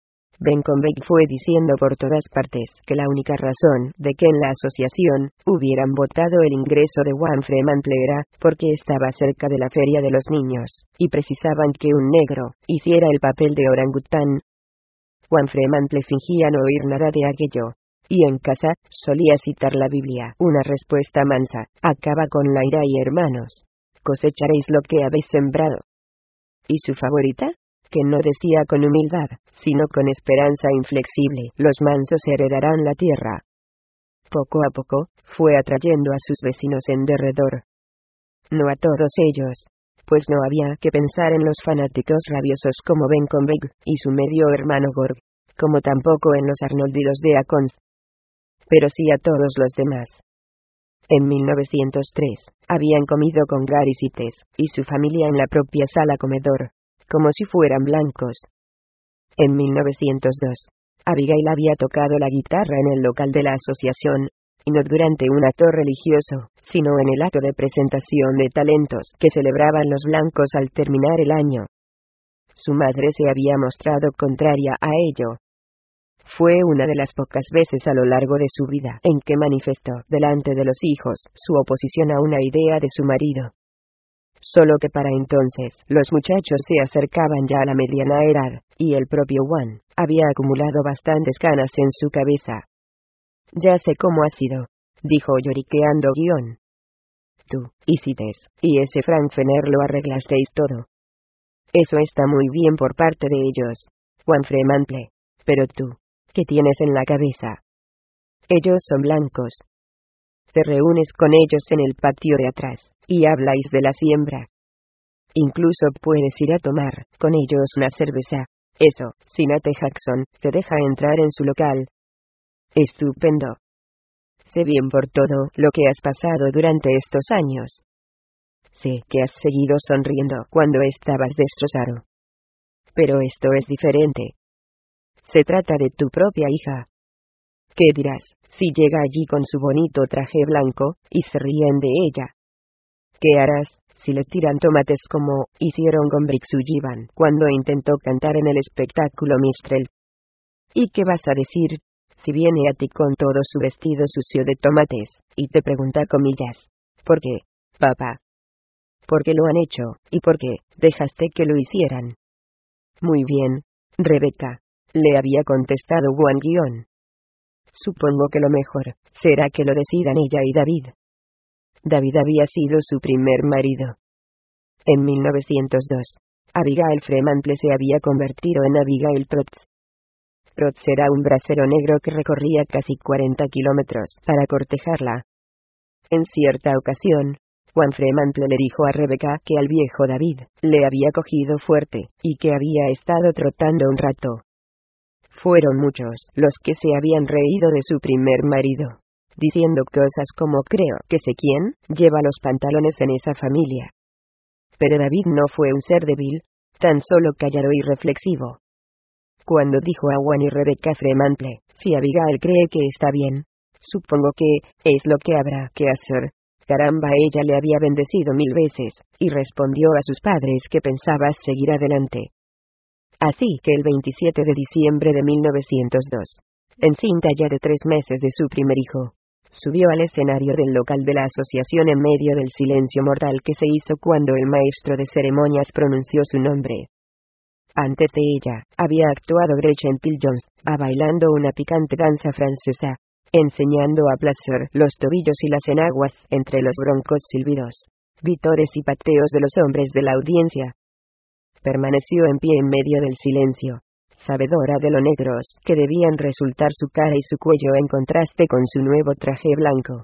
Speaker 1: Ben Convey fue diciendo por todas partes que la única razón de que en la asociación hubieran votado el ingreso de Juan Fremantle era porque estaba cerca de la feria de los niños, y precisaban que un negro hiciera el papel de orangután. Juan Fremantle fingía no oír nada de aquello, y en casa solía citar la Biblia, una respuesta mansa: acaba con la ira y hermanos, cosecharéis lo que habéis sembrado. ¿Y su favorita? Que no decía con humildad, sino con esperanza inflexible: los mansos heredarán la tierra. Poco a poco, fue atrayendo a sus vecinos en derredor. No a todos ellos, pues no había que pensar en los fanáticos rabiosos como Ben Convey y su medio hermano Gorg, como tampoco en los arnoldidos de Acons. Pero sí a todos los demás. En mil novecientos tres, habían comido con Gary Cites y su familia en la propia sala comedor, como si fueran blancos. En mil novecientos dos, Abigail había tocado la guitarra en el local de la asociación, y no durante un acto religioso, sino en el acto de presentación de talentos que celebraban los blancos al terminar el año. Su madre se había mostrado contraria a ello. Fue una de las pocas veces a lo largo de su vida en que manifestó delante de los hijos su oposición a una idea de su marido. Solo que para entonces los muchachos se acercaban ya a la mediana edad, y el propio Juan había acumulado bastantes canas en su cabeza. Ya sé cómo ha sido, dijo lloriqueando guión. Tú, y Cites, y ese Frank Fenner lo arreglasteis todo. Eso está muy bien por parte de ellos, Juan Fremantle, pero tú, ¿qué tienes en la cabeza? Ellos son blancos. Te reúnes con ellos en el patio de atrás, y habláis de la siembra. Incluso puedes ir a tomar con ellos una cerveza. Eso, si Nate Jackson te deja entrar en su local. Estupendo. Sé bien por todo lo que has pasado durante estos años. Sé que has seguido sonriendo cuando estabas destrozado. Pero esto es diferente. Se trata de tu propia hija. ¿Qué dirás si llega allí con su bonito traje blanco, y se ríen de ella? ¿Qué harás si le tiran tomates como hicieron con Brick Sullivan cuando intentó cantar en el espectáculo Mistrel? ¿Y qué vas a decir si viene a ti con todo su vestido sucio de tomates, y te pregunta comillas: ¿por qué, papá? ¿Por qué lo han hecho, y por qué dejaste que lo hicieran? Muy bien, Rebeca, le había contestado Juan guión. Supongo que lo mejor será que lo decidan ella y David. David había sido su primer marido. En mil novecientos dos, Abigail Fremantle se había convertido en Abigail Trotz. Trots era un brasero negro que recorría casi cuarenta kilómetros para cortejarla. En cierta ocasión, Juan Fremantle le dijo a Rebeca que al viejo David le había cogido fuerte, y que había estado trotando un rato. Fueron muchos los que se habían reído de su primer marido, diciendo cosas como creo que sé quién lleva los pantalones en esa familia. Pero David no fue un ser débil, tan solo callado y reflexivo. Cuando dijo a Juan y Rebeca Fremantle, si Abigail cree que está bien, supongo que es lo que habrá que hacer. Caramba, ella le había bendecido mil veces, y respondió a sus padres que pensaba seguir adelante. Así que el veintisiete de diciembre de mil novecientos dos, encinta ya de tres meses de su primer hijo, subió al escenario del local de la asociación en medio del silencio mortal que se hizo cuando el maestro de ceremonias pronunció su nombre. Antes de ella, había actuado Gretchen Till-Jones, a bailando una picante danza francesa, enseñando a placer los tobillos y las enaguas entre los broncos silbidos, vítores y pateos de los hombres de la audiencia. Permaneció en pie en medio del silencio, sabedora de lo negros que debían resultar su cara y su cuello en contraste con su nuevo traje blanco.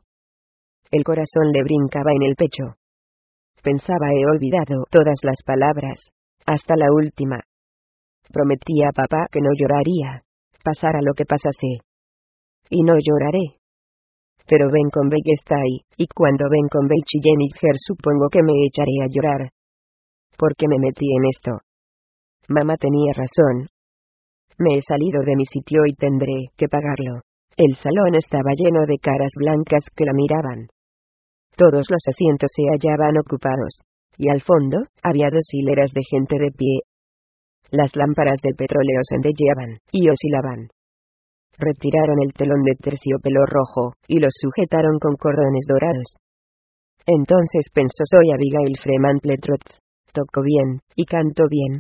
Speaker 1: El corazón le brincaba en el pecho. Pensaba, he olvidado todas las palabras, hasta la última. Prometí a papá que no lloraría, pasara lo que pasase. Y no lloraré. Pero Ben Convey está ahí, y cuando Ben Convey y Jennifer supongo que me echaré a llorar. ¿Por qué me metí en esto? Mamá tenía razón. Me he salido de mi sitio y tendré que pagarlo. El salón estaba lleno de caras blancas que la miraban. Todos los asientos se hallaban ocupados, y al fondo, había dos hileras de gente de pie. Las lámparas del petróleo centelleaban, y oscilaban. Retiraron el telón de terciopelo rojo, y los sujetaron con cordones dorados. Entonces pensó, soy Abigail Fremantle Trots, toco bien, y canto bien.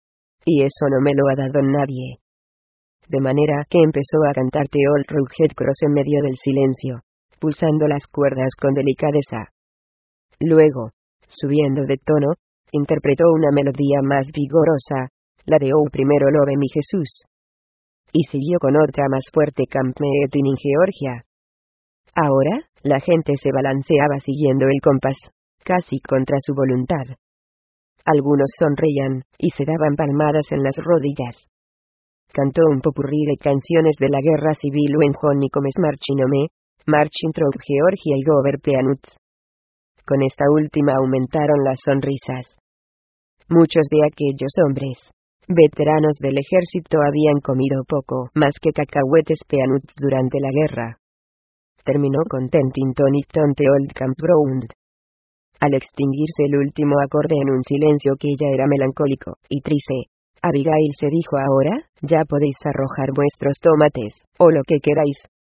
Speaker 1: Y eso no me lo ha dado nadie. De manera que empezó a cantar The Old Rugged Cross en medio del silencio, pulsando las cuerdas con delicadeza. Luego, subiendo de tono, interpretó una melodía más vigorosa, la de Oh primero Love mi Jesús. Y siguió con otra más fuerte, Camp Meeting in Georgia. Ahora, la gente se balanceaba siguiendo el compás, casi contra su voluntad. Algunos sonreían, y se daban palmadas en las rodillas. Cantó un popurrí de canciones de la guerra civil When Johnny Comes Marching Home, Marching Through Georgia y Gover Peanuts. Con esta última aumentaron las sonrisas. Muchos de aquellos hombres, veteranos del ejército, habían comido poco más que cacahuetes Peanuts durante la guerra. Terminó con Tentington y Tonte Old Campground. Al extinguirse el último acorde en un silencio que ya era melancólico y triste, Abigail se dijo, ahora, ya podéis arrojar vuestros tomates, o lo que queráis.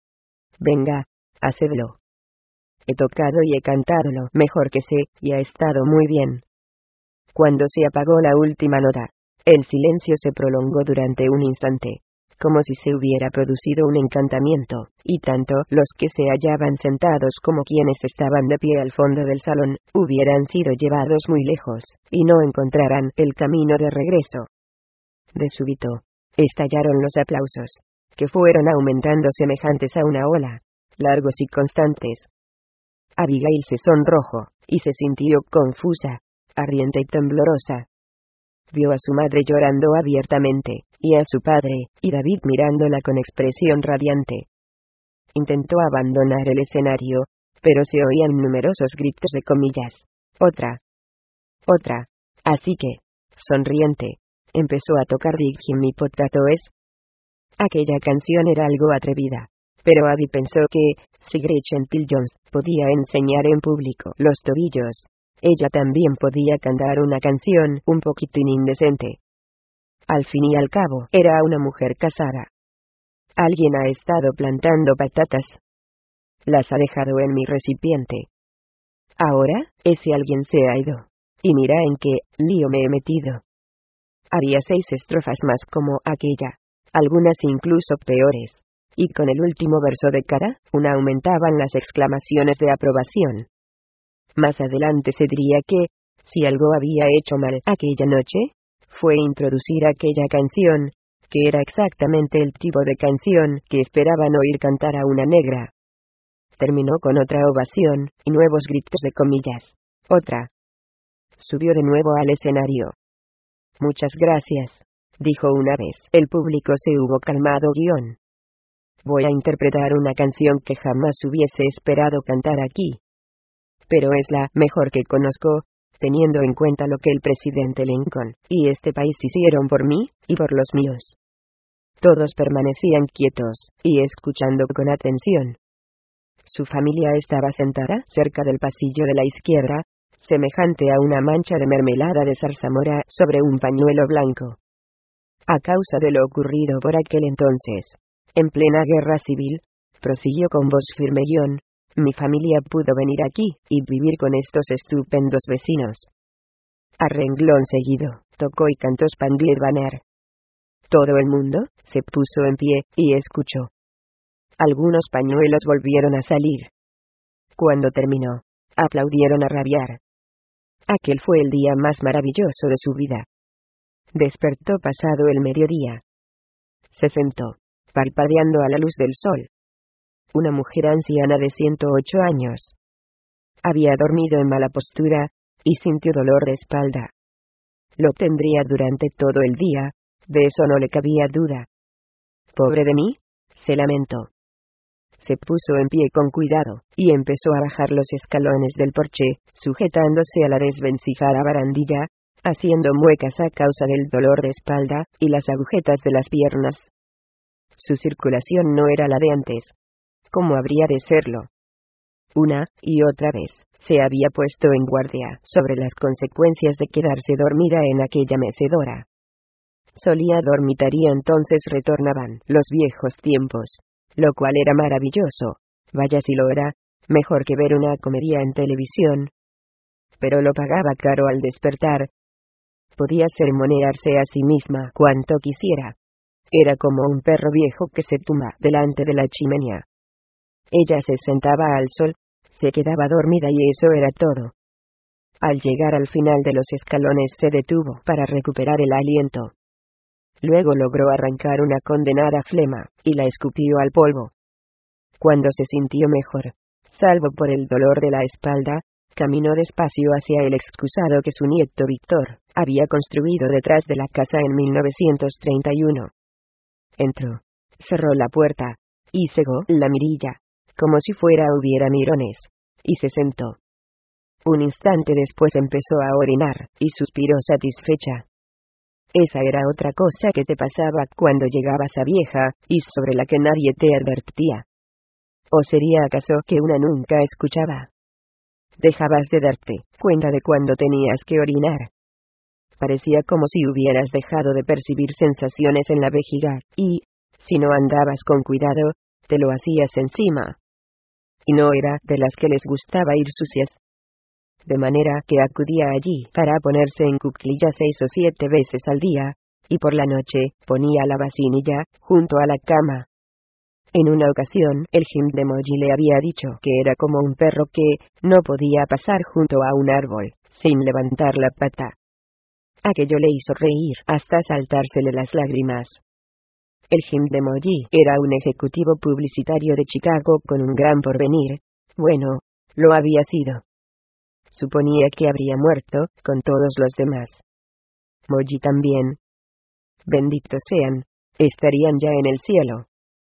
Speaker 1: Venga, hacedlo. He tocado y he cantado lo mejor que sé, y ha estado muy bien. Cuando se apagó la última nota, el silencio se prolongó durante un instante, como si se hubiera producido un encantamiento, y tanto los que se hallaban sentados como quienes estaban de pie al fondo del salón, hubieran sido llevados muy lejos, y no encontraran el camino de regreso. De súbito, estallaron los aplausos, que fueron aumentando semejantes a una ola, largos y constantes. Abigail se sonrojó, y se sintió confusa, ardiente y temblorosa. Vio a su madre llorando abiertamente, y a su padre, y David mirándola con expresión radiante. Intentó abandonar el escenario, pero se oían numerosos gritos de comillas. Otra. Otra. Así que, sonriente, empezó a tocar Big Jimmy Potatoes. Aquella canción era algo atrevida, pero Abby pensó que, si Gretchen Till-Jones podía enseñar en público los tobillos, ella también podía cantar una canción un poquitín indecente. Al fin y al cabo, era una mujer casada. Alguien ha estado plantando patatas. Las ha dejado en mi recipiente. Ahora, ese alguien se ha ido. Y mira en qué lío me he metido. Había seis estrofas más como aquella, algunas incluso peores. Y con el último verso de cada una aumentaban las exclamaciones de aprobación. Más adelante se diría que, si algo había hecho mal aquella noche, fue introducir aquella canción, que era exactamente el tipo de canción que esperaban oír cantar a una negra. Terminó con otra ovación, y nuevos gritos de comillas. Otra. Subió de nuevo al escenario. Muchas gracias, dijo una vez. El público se hubo calmado. Guión. Voy a interpretar una canción que jamás hubiese esperado cantar aquí. Pero es la mejor que conozco, teniendo en cuenta lo que el presidente Lincoln y este país hicieron por mí, y por los míos. Todos permanecían quietos, y escuchando con atención. Su familia estaba sentada cerca del pasillo de la izquierda, semejante a una mancha de mermelada de zarzamora sobre un pañuelo blanco. A causa de lo ocurrido por aquel entonces, en plena guerra civil, prosiguió con voz firme guión, mi familia pudo venir aquí y vivir con estos estupendos vecinos. A renglón seguido, tocó y cantó Spangled Banner. Todo el mundo se puso en pie y escuchó. Algunos pañuelos volvieron a salir. Cuando terminó, aplaudieron a rabiar. Aquel fue el día más maravilloso de su vida. Despertó pasado el mediodía. Se sentó, parpadeando a la luz del sol. Una mujer anciana de ciento ocho años. Había dormido en mala postura, y sintió dolor de espalda. Lo tendría durante todo el día, de eso no le cabía duda. Pobre de mí, se lamentó. Se puso en pie con cuidado, y empezó a bajar los escalones del porche, sujetándose a la desvencijada barandilla, haciendo muecas a causa del dolor de espalda, y las agujetas de las piernas. Su circulación no era la de antes. ¿Cómo habría de serlo? Una y otra vez, se había puesto en guardia sobre las consecuencias de quedarse dormida en aquella mecedora. Solía dormitar y entonces retornaban los viejos tiempos, lo cual era maravilloso, vaya si lo era, mejor que ver una comedia en televisión. Pero lo pagaba caro al despertar. Podía sermonearse a sí misma cuanto quisiera. Era como un perro viejo que se tumba delante de la chimenea. Ella se sentaba al sol, se quedaba dormida y eso era todo. Al llegar al final de los escalones se detuvo para recuperar el aliento. Luego logró arrancar una condenada flema, y la escupió al polvo. Cuando se sintió mejor, salvo por el dolor de la espalda, caminó despacio hacia el excusado que su nieto Víctor había construido detrás de la casa en mil novecientos treinta y uno. Entró, cerró la puerta, y cegó la mirilla, como si fuera hubiera mirones, y se sentó. Un instante después empezó a orinar, y suspiró satisfecha. Esa era otra cosa que te pasaba cuando llegabas a vieja, y sobre la que nadie te advertía. ¿O sería acaso que una nunca escuchaba? Dejabas de darte cuenta de cuando tenías que orinar. Parecía como si hubieras dejado de percibir sensaciones en la vejiga, y, si no andabas con cuidado, te lo hacías encima. Y no era de las que les gustaba ir sucias. De manera que acudía allí para ponerse en cuclillas seis o siete veces al día, y por la noche ponía la vasinilla junto a la cama. En una ocasión, el Jim de Molly le había dicho que era como un perro que no podía pasar junto a un árbol sin levantar la pata. Aquello le hizo reír hasta saltársele las lágrimas. El Jim de Molly era un ejecutivo publicitario de Chicago con un gran porvenir. Bueno, lo había sido. Suponía que habría muerto, con todos los demás. Molly también. Benditos sean, estarían ya en el cielo.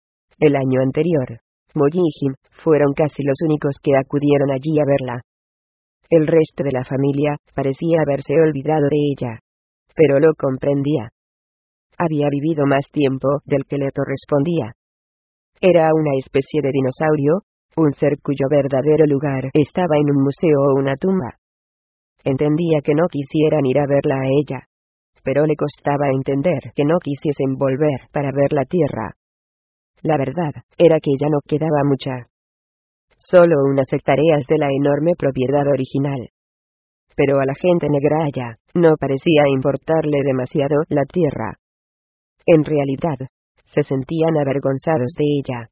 Speaker 1: El año anterior, Molly y Jim fueron casi los únicos que acudieron allí a verla. El resto de la familia parecía haberse olvidado de ella. Pero lo comprendía. Había vivido más tiempo del que le correspondía. Era una especie de dinosaurio, un ser cuyo verdadero lugar estaba en un museo o una tumba. Entendía que no quisieran ir a verla a ella, pero le costaba entender que no quisiesen volver para ver la tierra. La verdad era que ya no quedaba mucha. Solo unas hectáreas de la enorme propiedad original. Pero a la gente negra allá no parecía importarle demasiado la tierra. En realidad, se sentían avergonzados de ella.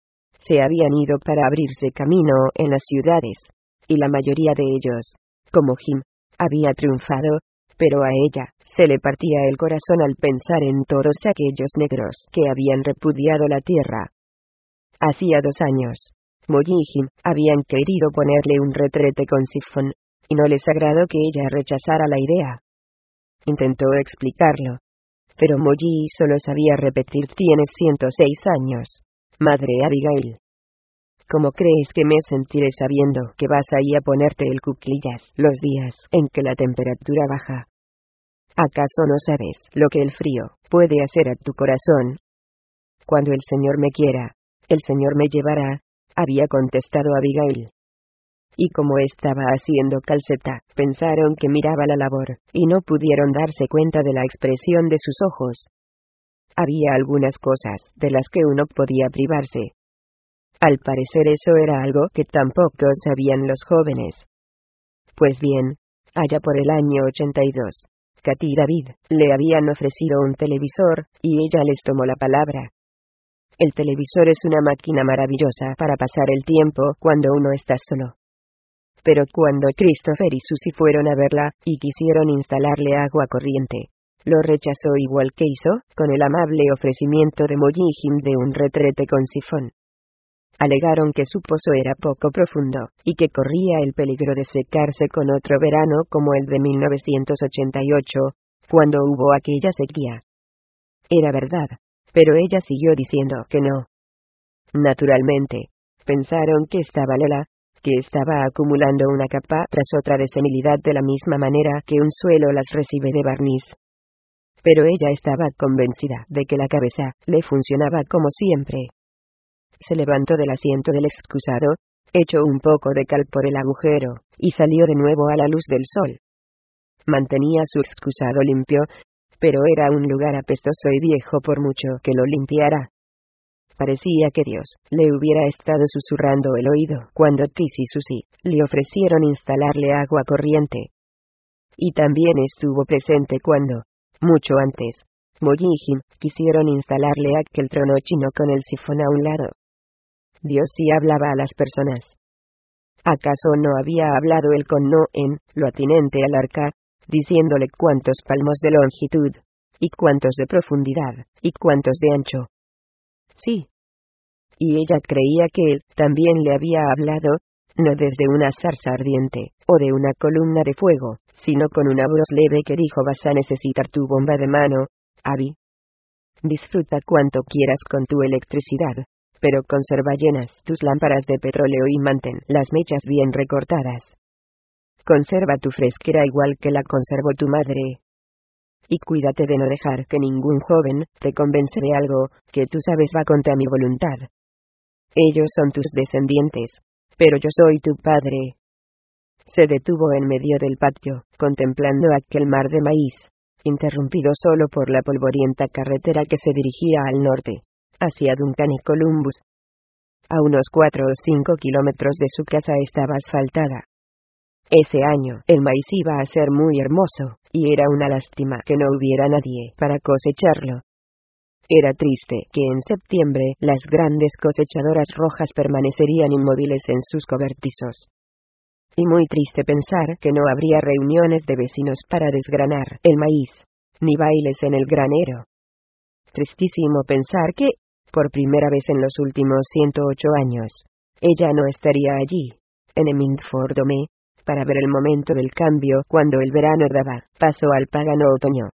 Speaker 1: Se habían ido para abrirse camino en las ciudades, y la mayoría de ellos, como Jim, había triunfado, Pero a ella se le partía el corazón al pensar en todos aquellos negros que habían repudiado la tierra. Hacía dos años, Mollihim habían querido ponerle un retrete con sifón, y no les agradó que ella rechazara la idea. Intentó explicarlo, pero Molly solo sabía repetir: tienes ciento seis años, madre Abigail. ¿Cómo crees que me sentiré sabiendo que vas ahí a ponerte el cuclillas los días en que la temperatura baja? ¿Acaso no sabes lo que el frío puede hacer a tu corazón? Cuando el Señor me quiera, el Señor me llevará, había contestado Abigail. Y como estaba haciendo calceta, pensaron que miraba la labor, y no pudieron darse cuenta de la expresión de sus ojos. Había algunas cosas de las que uno podía privarse. Al parecer eso era algo que tampoco sabían los jóvenes. Pues bien, allá por el año ochenta y dos, Katy y David le habían ofrecido un televisor, y ella les tomó la palabra. El televisor es una máquina maravillosa para pasar el tiempo cuando uno está solo. Pero cuando Christopher y Susie fueron a verla, y quisieron instalarle agua corriente, lo rechazó igual que hizo con el amable ofrecimiento de Mollihim de un retrete con sifón. Alegaron que su pozo era poco profundo, y que corría el peligro de secarse con otro verano como el de mil novecientos ochenta y ocho, cuando hubo aquella sequía. Era verdad, pero ella siguió diciendo que no. Naturalmente, pensaron que estaba lela, que estaba acumulando una capa tras otra de senilidad de la misma manera que un suelo las recibe de barniz. Pero ella estaba convencida de que la cabeza le funcionaba como siempre. Se levantó del asiento del excusado, echó un poco de cal por el agujero, y salió de nuevo a la luz del sol. Mantenía su excusado limpio, pero era un lugar apestoso y viejo por mucho que lo limpiara. Parecía que Dios le hubiera estado susurrando el oído cuando Tis y Susie le ofrecieron instalarle agua corriente. Y también estuvo presente cuando, mucho antes, Mollihim quisieron instalarle aquel trono chino con el sifón a un lado. Dios sí hablaba a las personas. ¿Acaso no había hablado él con No en lo atinente al arca, diciéndole cuántos palmos de longitud, y cuántos de profundidad, y cuántos de ancho? Sí. Y ella creía que él también le había hablado, no desde una zarza ardiente, o de una columna de fuego, sino con una voz leve que dijo: vas a necesitar tu bomba de mano, Abby. Disfruta cuanto quieras con tu electricidad, pero conserva llenas tus lámparas de petróleo y mantén las mechas bien recortadas. Conserva tu fresquera igual que la conservó tu madre. Y cuídate de no dejar que ningún joven te convence de algo que tú sabes va contra mi voluntad. Ellos son tus descendientes, pero yo soy tu padre. Se detuvo en medio del patio, contemplando aquel mar de maíz, interrumpido solo por la polvorienta carretera que se dirigía al norte, hacia Duncan y Columbus. A unos cuatro o cinco kilómetros de su casa estaba asfaltada. Ese año el maíz iba a ser muy hermoso, y era una lástima que no hubiera nadie para cosecharlo. Era triste que en septiembre las grandes cosechadoras rojas permanecerían inmóviles en sus cobertizos. Y muy triste pensar que no habría reuniones de vecinos para desgranar el maíz, ni bailes en el granero. Tristísimo pensar que, por primera vez en los últimos ciento ocho años, ella no estaría allí, en Hemingford-Dome, para ver el momento del cambio cuando el verano daba paso al pagano otoño.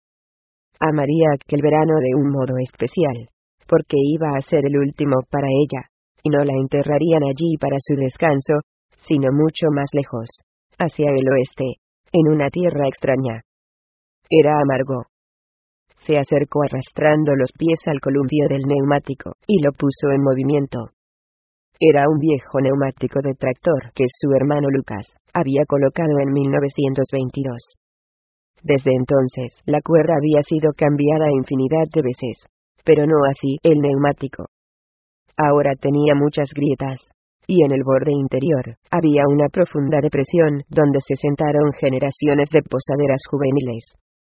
Speaker 1: Amaría aquel verano de un modo especial, porque iba a ser el último para ella, y no la enterrarían allí para su descanso, sino mucho más lejos, hacia el oeste, en una tierra extraña. Era amargo. Se acercó arrastrando los pies al columpio del neumático, y lo puso en movimiento. Era un viejo neumático de tractor que su hermano Lucas había colocado en mil novecientos veintidós. Desde entonces, la cuerda había sido cambiada infinidad de veces, pero no así el neumático. Ahora tenía muchas grietas, y en el borde interior había una profunda depresión donde se sentaron generaciones de posaderas juveniles.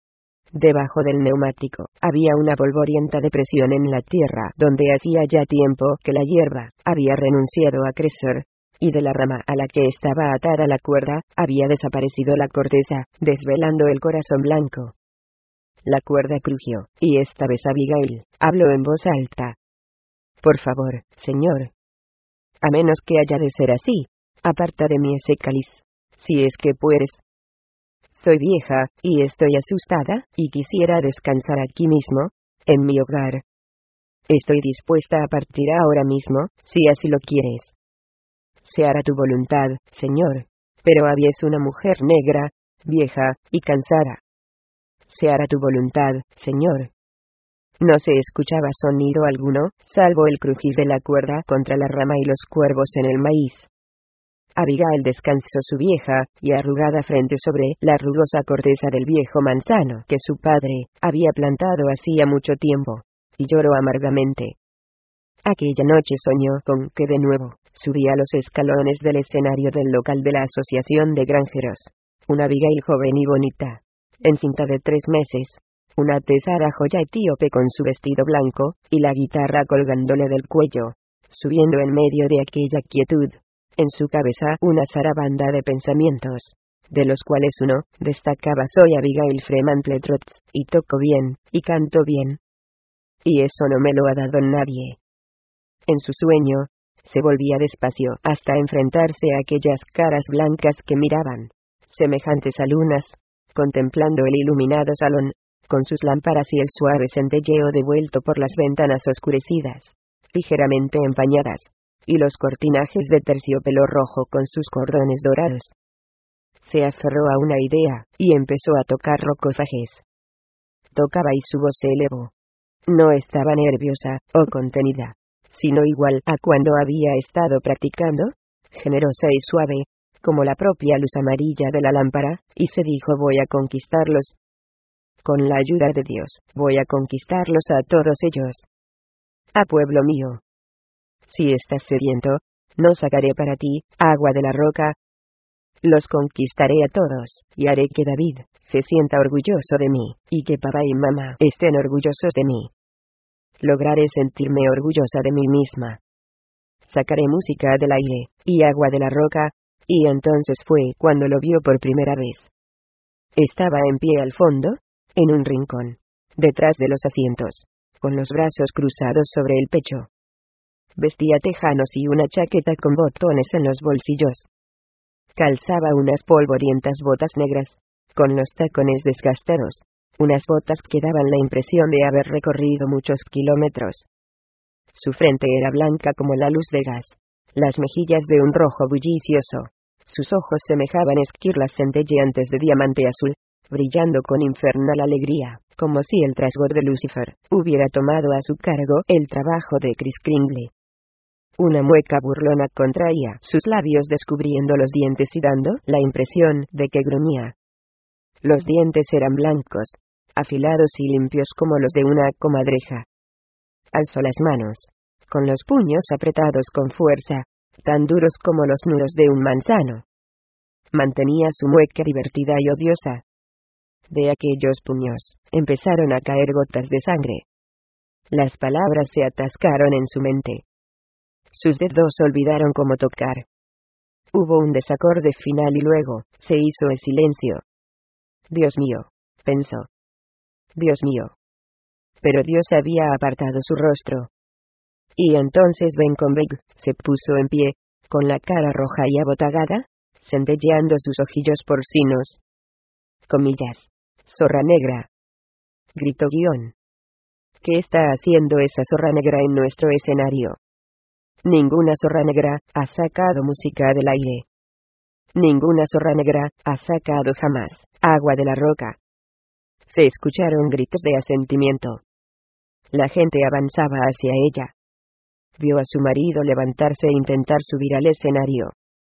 Speaker 1: Debajo del neumático había una polvorienta depresión en la tierra donde hacía ya tiempo que la hierba había renunciado a crecer, y de la rama a la que estaba atada la cuerda, había desaparecido la corteza, desvelando el corazón blanco. La cuerda crujió, y esta vez Abigail habló en voz alta. Por favor, señor. A menos que haya de ser así, aparta de mí ese cáliz, si es que puedes. Soy vieja, y estoy asustada, y quisiera descansar aquí mismo, en mi hogar. Estoy dispuesta a partir ahora mismo, si así lo quieres. Se hará tu voluntad, señor. Pero Abby es una mujer negra, vieja, y cansada. Se hará tu voluntad, señor. No se escuchaba sonido alguno, salvo el crujir de la cuerda contra la rama y los cuervos en el maíz. Abigail descansó su vieja y arrugada frente sobre la rugosa corteza del viejo manzano que su padre había plantado hacía mucho tiempo, y lloró amargamente. Aquella noche soñó con que de nuevo subía los escalones del escenario del local de la Asociación de Granjeros. Una Abigail joven y bonita, encinta de tres meses, una tesara joya etíope con su vestido blanco, y la guitarra colgándole del cuello, subiendo en medio de aquella quietud. En su cabeza una zarabanda de pensamientos, de los cuales uno destacaba: soy Abigail Fremantle Trotz, y toco bien, y canto bien. Y eso no me lo ha dado nadie. En su sueño, se volvía despacio hasta enfrentarse a aquellas caras blancas que miraban, semejantes a lunas, contemplando el iluminado salón, con sus lámparas y el suave centelleo devuelto por las ventanas oscurecidas, ligeramente empañadas, y los cortinajes de terciopelo rojo con sus cordones dorados. Se aferró a una idea, y empezó a tocar rocofajes. Tocaba y su voz se elevó. No estaba nerviosa, o contenida, sino igual a cuando había estado practicando, generosa y suave, como la propia luz amarilla de la lámpara, y se dijo: voy a conquistarlos. Con la ayuda de Dios, voy a conquistarlos a todos ellos. A pueblo mío. Si estás sediento, no sacaré para ti agua de la roca. Los conquistaré a todos, y haré que David se sienta orgulloso de mí, y que papá y mamá estén orgullosos de mí. Lograré sentirme orgullosa de mí misma. Sacaré música del aire, y agua de la roca, y entonces fue cuando lo vio por primera vez. Estaba en pie al fondo, en un rincón, detrás de los asientos, con los brazos cruzados sobre el pecho. Vestía tejanos y una chaqueta con botones en los bolsillos. Calzaba unas polvorientas botas negras, con los tacones desgastados, unas botas que daban la impresión de haber recorrido muchos kilómetros. Su frente era blanca como la luz de gas, las mejillas de un rojo bullicioso, sus ojos semejaban esquirlas centelleantes de diamante azul, brillando con infernal alegría, como si el trasgo de Lucifer hubiera tomado a su cargo el trabajo de Kris Kringle. Una mueca burlona contraía sus labios descubriendo los dientes y dando la impresión de que gruñía. Los dientes eran blancos, afilados y limpios como los de una comadreja. Alzó las manos, con los puños apretados con fuerza, tan duros como los nudos de un manzano. Mantenía su mueca divertida y odiosa. De aquellos puños empezaron a caer gotas de sangre. Las palabras se atascaron en su mente. Sus dedos olvidaron cómo tocar. Hubo un desacorde final y luego se hizo el silencio. Dios mío, pensó. Dios mío. Pero Dios había apartado su rostro. Y entonces Benconbeg se puso en pie, con la cara roja y abotagada, centelleando sus ojillos porcinos. Comillas. Zorra negra. Gritó guión. ¿Qué está haciendo esa zorra negra en nuestro escenario? Ninguna zorra negra ha sacado música del aire. Ninguna zorra negra ha sacado jamás agua de la roca. Se escucharon gritos de asentimiento. La gente avanzaba hacia ella. Vio a su marido levantarse e intentar subir al escenario.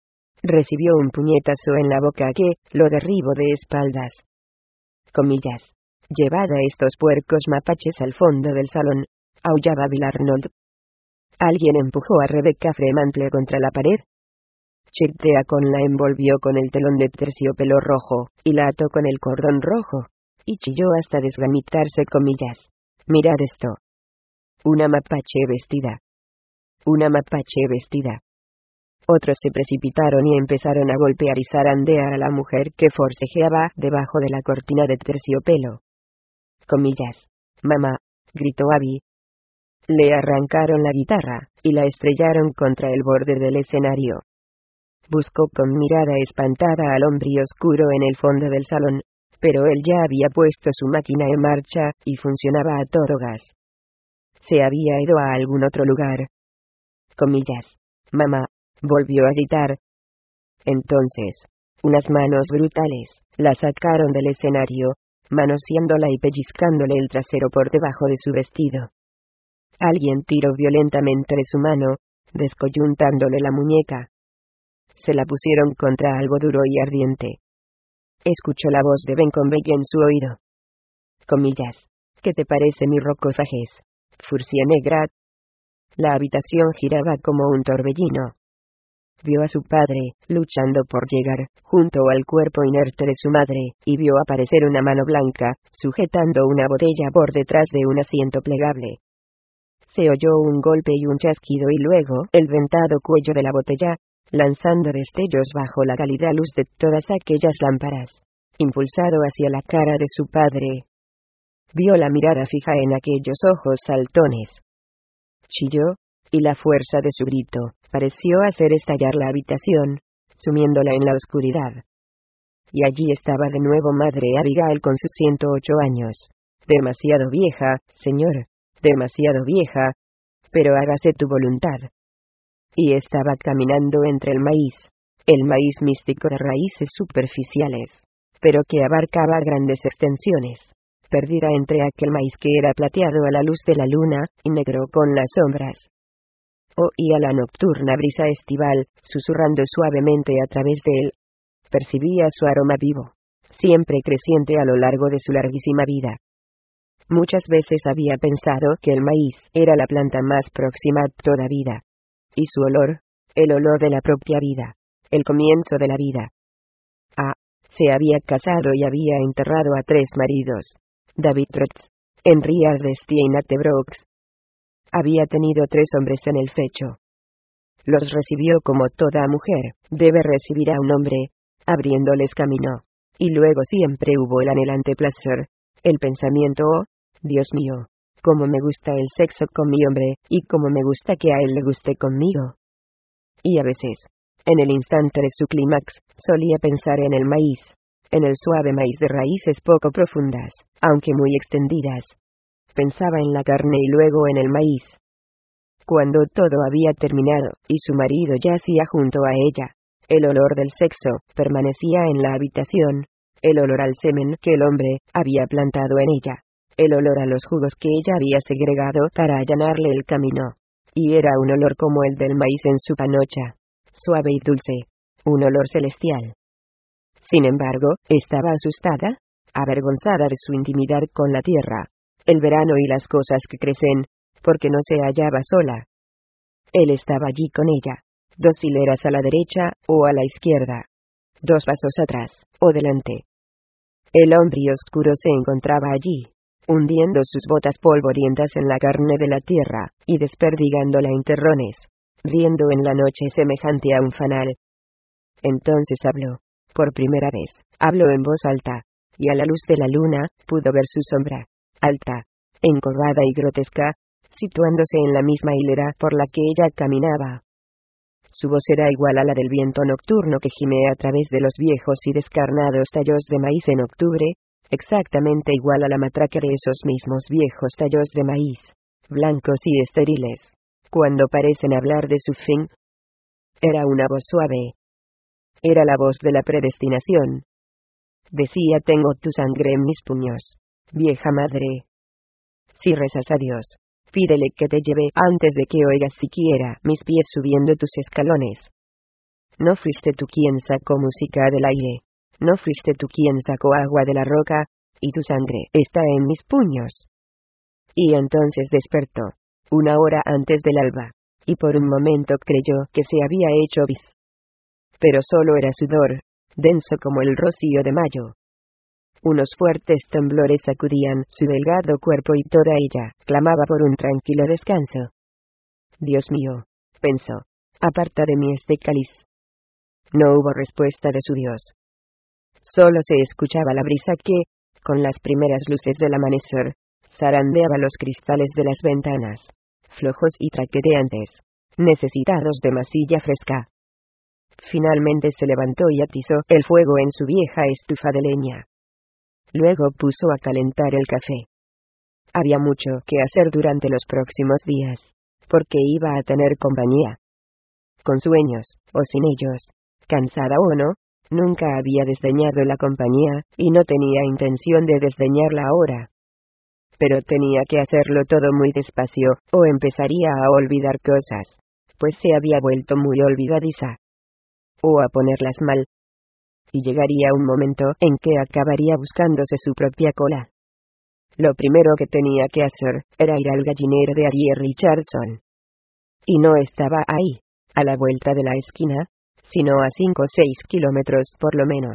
Speaker 1: Recibió un puñetazo en la boca que lo derribó de espaldas. Comillas. Llevad a estos puercos mapaches al fondo del salón, aullaba Bill Arnold. Alguien empujó a Rebecca Fremantle contra la pared. Chick Deacon la envolvió con el telón de terciopelo rojo, y la ató con el cordón rojo, y chilló hasta desgamitarse. Comillas. Mirad esto. Una mapache vestida. Una mapache vestida. Otros se precipitaron y empezaron a golpear y zarandear a la mujer que forcejeaba debajo de la cortina de terciopelo. Comillas. Mamá, gritó Abby. Le arrancaron la guitarra, y la estrellaron contra el borde del escenario. Buscó con mirada espantada al hombre oscuro en el fondo del salón, pero él ya había puesto su máquina en marcha, y funcionaba a todo gas. Se había ido a algún otro lugar. Comillas. Mamá, volvió a gritar. Entonces, unas manos brutales, la sacaron del escenario, manoseándola y pellizcándole el trasero por debajo de su vestido. Alguien tiró violentamente de su mano, descoyuntándole la muñeca. Se la pusieron contra algo duro y ardiente. Escuchó la voz de Ben Convey en su oído. Comillas. ¿Qué te parece mi rocofajes? Furcia negra. La habitación giraba como un torbellino. Vio a su padre, luchando por llegar, junto al cuerpo inerte de su madre, y vio aparecer una mano blanca, sujetando una botella por detrás de un asiento plegable. Se oyó un golpe y un chasquido y luego el ventado cuello de la botella, lanzando destellos bajo la cálida luz de todas aquellas lámparas. Impulsado hacia la cara de su padre. Vio la mirada fija en aquellos ojos saltones. Chilló, y la fuerza de su grito pareció hacer estallar la habitación, sumiéndola en la oscuridad. Y allí estaba de nuevo madre Abigail con sus ciento ocho años. Demasiado vieja, señor, demasiado vieja, pero hágase tu voluntad. Y estaba caminando entre el maíz, el maíz místico de raíces superficiales, pero que abarcaba grandes extensiones, perdida entre aquel maíz que era plateado a la luz de la luna, y negro con las sombras. Oía la nocturna brisa estival, susurrando suavemente a través de él. Percibía su aroma vivo, siempre creciente a lo largo de su larguísima vida. Muchas veces había pensado que el maíz era la planta más próxima a toda vida. Y su olor, el olor de la propia vida, el comienzo de la vida. Ah, se había casado y había enterrado a tres maridos. David Trotz, Henry Ardesty y Nate Brooks. Había tenido tres hombres en el fecho. Los recibió como toda mujer debe recibir a un hombre, abriéndoles camino. Y luego siempre hubo el anhelante placer, el pensamiento, oh, Dios mío, cómo me gusta el sexo con mi hombre, y cómo me gusta que a él le guste conmigo. Y a veces, en el instante de su clímax, solía pensar en el maíz, en el suave maíz de raíces poco profundas, aunque muy extendidas. Pensaba en la carne y luego en el maíz. Cuando todo había terminado, y su marido yacía junto a ella, el olor del sexo permanecía en la habitación, el olor al semen que el hombre había plantado en ella, el olor a los jugos que ella había segregado para allanarle el camino. Y era un olor como el del maíz en su panocha, suave y dulce, un olor celestial. Sin embargo, estaba asustada, avergonzada de su intimidad con la tierra, el verano y las cosas que crecen, porque no se hallaba sola. Él estaba allí con ella, dos hileras a la derecha, o a la izquierda, dos pasos atrás, o delante. El hombre oscuro se encontraba allí, hundiendo sus botas polvorientas en la carne de la tierra, y desperdigándola en terrones, riendo en la noche semejante a un fanal. Entonces habló, por primera vez, habló en voz alta, y a la luz de la luna, pudo ver su sombra, alta, encorvada y grotesca, situándose en la misma hilera por la que ella caminaba. Su voz era igual a la del viento nocturno que gime a través de los viejos y descarnados tallos de maíz en octubre, exactamente igual a la matraca de esos mismos viejos tallos de maíz, blancos y estériles, cuando parecen hablar de su fin. Era una voz suave. Era la voz de la predestinación. Decía: tengo tu sangre en mis puños, vieja madre. Si rezas a Dios, pídele que te lleve antes de que oigas siquiera mis pies subiendo tus escalones. No fuiste tú quien sacó música del aire, no fuiste tú quien sacó agua de la roca, y tu sangre está en mis puños. Y entonces despertó, una hora antes del alba, y por un momento creyó que se había hecho bis. Pero solo era sudor, denso como el rocío de mayo. Unos fuertes temblores sacudían su delgado cuerpo y toda ella clamaba por un tranquilo descanso. Dios mío, pensó, Aparta de mí este cáliz. No hubo respuesta de su Dios. Solo se escuchaba la brisa que, con las primeras luces del amanecer, zarandeaba los cristales de las ventanas, flojos y traqueteantes, necesitados de masilla fresca. Finalmente se levantó y atizó el fuego en su vieja estufa de leña. Luego puso a calentar el café. Había mucho que hacer durante los próximos días, porque iba a tener compañía. Con sueños, o sin ellos, cansada o no, nunca había desdeñado la compañía, y no tenía intención de desdeñarla ahora. Pero tenía que hacerlo todo muy despacio, o empezaría a olvidar cosas, pues se había vuelto muy olvidadiza. O a ponerlas mal. Y llegaría un momento en que acabaría buscándose su propia cola. Lo primero que tenía que hacer era ir al gallinero de Ariel Richardson. Y no estaba ahí, a la vuelta de la esquina, sino a cinco o seis kilómetros por lo menos.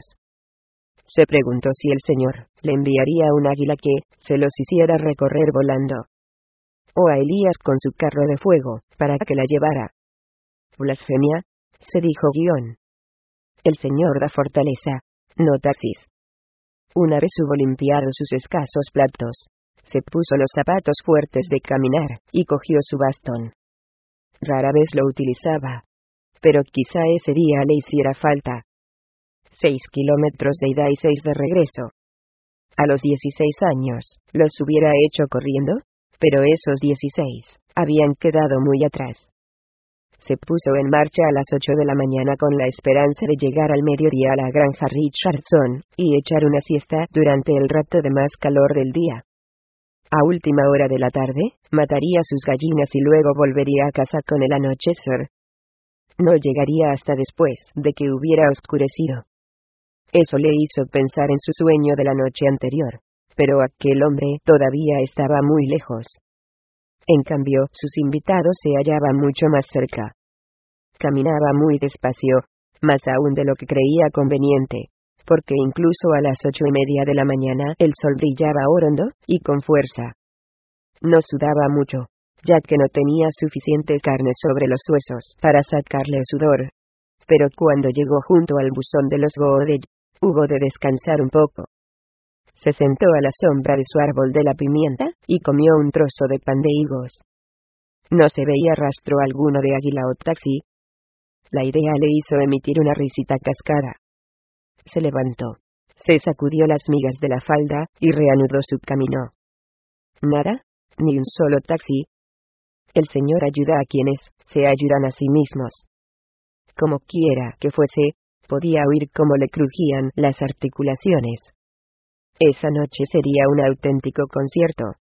Speaker 1: Se preguntó si el señor le enviaría un águila que se los hiciera recorrer volando. O a Elías con su carro de fuego, para que la llevara. Blasfemia, se dijo guión. El señor da fortaleza, no taxis. Una vez hubo limpiado sus escasos platos, se puso los zapatos fuertes de caminar, y cogió su bastón. Rara vez lo utilizaba, pero quizá ese día le hiciera falta. Seis kilómetros de ida y seis de regreso. A los dieciséis años, los hubiera hecho corriendo, pero esos dieciséis habían quedado muy atrás. Se puso en marcha a las ocho de la mañana con la esperanza de llegar al mediodía a la granja Richardson, y echar una siesta durante el rato de más calor del día. A última hora de la tarde, mataría sus gallinas y luego volvería a casa con el anochecer. No llegaría hasta después de que hubiera oscurecido. Eso le hizo pensar en su sueño de la noche anterior, pero aquel hombre todavía estaba muy lejos. En cambio, sus invitados se hallaban mucho más cerca. Caminaba muy despacio, más aún de lo que creía conveniente, porque incluso a las ocho y media de la mañana el sol brillaba hondo y con fuerza. No sudaba mucho, ya que no tenía suficiente carne sobre los huesos para sacarle sudor. Pero cuando llegó junto al buzón de los Goodell, hubo de descansar un poco. Se sentó a la sombra de su árbol de la pimienta, y comió un trozo de pan de higos. No se veía rastro alguno de águila o taxi. La idea le hizo emitir una risita cascada. Se levantó, se sacudió las migas de la falda, y reanudó su camino. Nada, ni un solo taxi. El Señor ayuda a quienes se ayudan a sí mismos. Como quiera que fuese, podía oír cómo le crujían las articulaciones. Esa noche sería un auténtico concierto.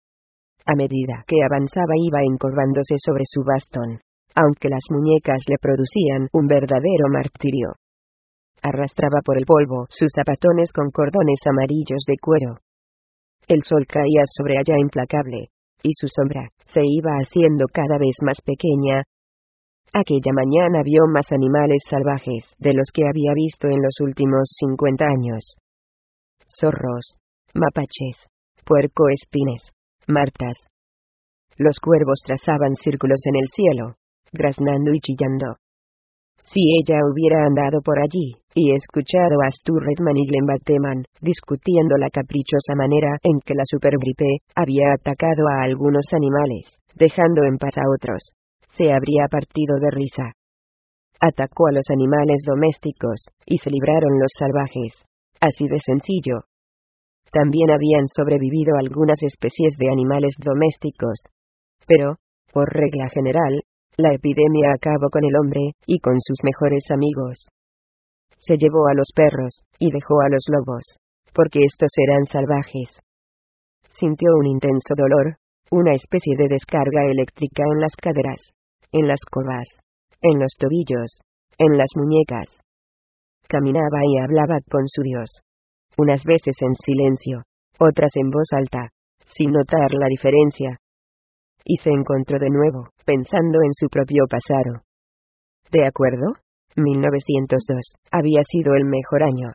Speaker 1: A medida que avanzaba iba encorvándose sobre su bastón, aunque las muñecas le producían un verdadero martirio. Arrastraba por el polvo sus zapatones con cordones amarillos de cuero. El sol caía sobre ella implacable, y su sombra se iba haciendo cada vez más pequeña. Aquella mañana vio más animales salvajes de los que había visto en los últimos cincuenta años. Zorros, mapaches, puercoespines, martas. Los cuervos trazaban círculos en el cielo, graznando y chillando. Si ella hubiera andado por allí, y escuchado a Stu Redman y Glenn Bateman discutiendo la caprichosa manera en que la supergripe había atacado a algunos animales, dejando en paz a otros, se habría partido de risa. Atacó a los animales domésticos, y se libraron los salvajes. Así de sencillo. También habían sobrevivido algunas especies de animales domésticos. Pero, por regla general, la epidemia acabó con el hombre, y con sus mejores amigos. Se llevó a los perros, y dejó a los lobos, porque estos eran salvajes. Sintió un intenso dolor, una especie de descarga eléctrica en las caderas, en las corvas, en los tobillos, en las muñecas. Caminaba y hablaba con su Dios. Unas veces en silencio, otras en voz alta, sin notar la diferencia. Y se encontró de nuevo, pensando en su propio pasado. ¿De acuerdo? mil novecientos dos había sido el mejor año.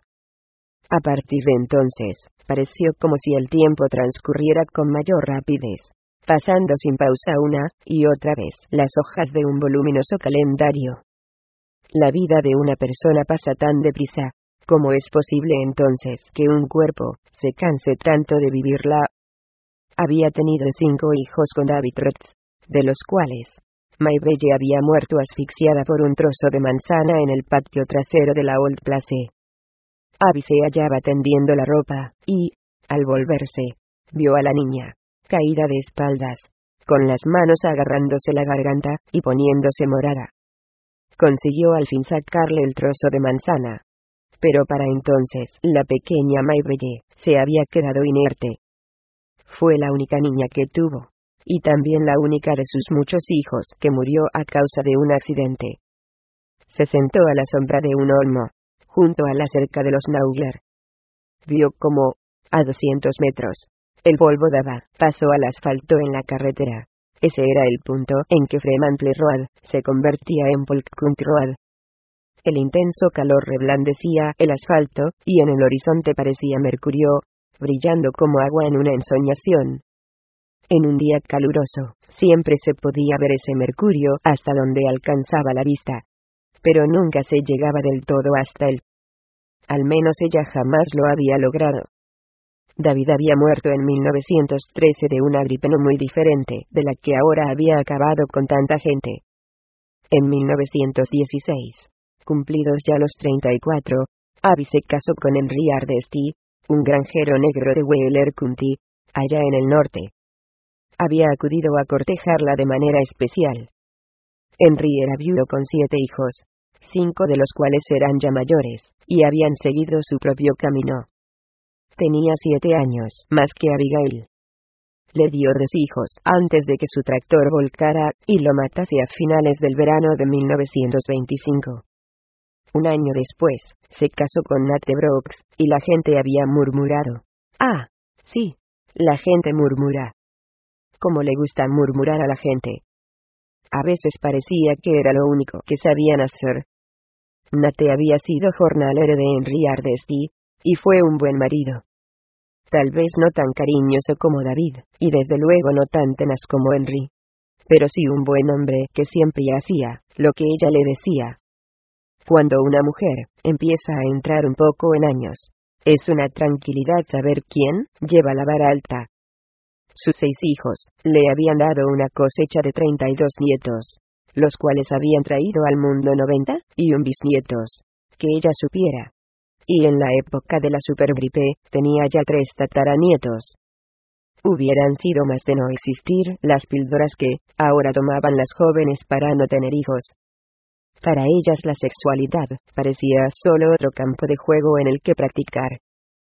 Speaker 1: A partir de entonces, pareció como si el tiempo transcurriera con mayor rapidez. pasando sin pausa una y otra vez las hojas de un voluminoso calendario. La vida de una persona pasa tan deprisa. ¿Cómo es posible entonces que un cuerpo se canse tanto de vivirla? Había tenido cinco hijos con David Rhodes, de los cuales Maybelle había muerto asfixiada por un trozo de manzana en el patio trasero de la Old Place. Abby se hallaba tendiendo la ropa, y, al volverse, vio a la niña, caída de espaldas, con las manos agarrándose la garganta y poniéndose morada. Consiguió al fin sacarle el trozo de manzana. Pero para entonces, la pequeña Maybelle se había quedado inerte. Fue la única niña que tuvo, y también la única de sus muchos hijos que murió a causa de un accidente. Se sentó a la sombra de un olmo, junto a la cerca de los Naugler. Vio cómo, a doscientos metros, el polvo daba paso al asfalto en la carretera. Ese era el punto en que Fremantle Road se convertía en Polk Country Road. El intenso calor reblandecía el asfalto, y en el horizonte parecía Mercurio, brillando como agua en una ensoñación. En un día caluroso, siempre se podía ver ese Mercurio hasta donde alcanzaba la vista. Pero nunca se llegaba del todo hasta él. Al menos ella jamás lo había logrado. David había muerto en mil novecientos trece de una gripe no muy diferente de la que ahora había acabado con tanta gente. En mil novecientos dieciséis, cumplidos ya los treinta y cuatro, Abby se casó con Henry Ardesty, un granjero negro de Wheeler County, allá en el norte. Había acudido a cortejarla de manera especial. Henry era viudo con siete hijos, cinco de los cuales eran ya mayores, y habían seguido su propio camino. Tenía siete años más que Abigail. Le dio dos hijos antes de que su tractor volcara y lo matase a finales del verano de mil novecientos veinticinco. Un año después, se casó con Nate Brooks, y la gente había murmurado. Ah, sí, la gente murmura. ¿Cómo le gusta murmurar a la gente? A veces parecía que era lo único que sabían hacer. Nate había sido jornalero de Henry Ardesty, y fue un buen marido. Tal vez no tan cariñoso como David, y desde luego no tan tenaz como Henry. Pero sí un buen hombre que siempre hacía lo que ella le decía. Cuando una mujer empieza a entrar un poco en años, es una tranquilidad saber quién lleva la vara alta. Sus seis hijos le habían dado una cosecha de treinta y dos nietos, los cuales habían traído al mundo noventa y un bisnietos, que ella supiera. Y en la época de la supergripe, tenía ya tres tataranietos. Hubieran sido más de no existir las píldoras que ahora tomaban las jóvenes para no tener hijos. Para ellas la sexualidad parecía solo otro campo de juego en el que practicar.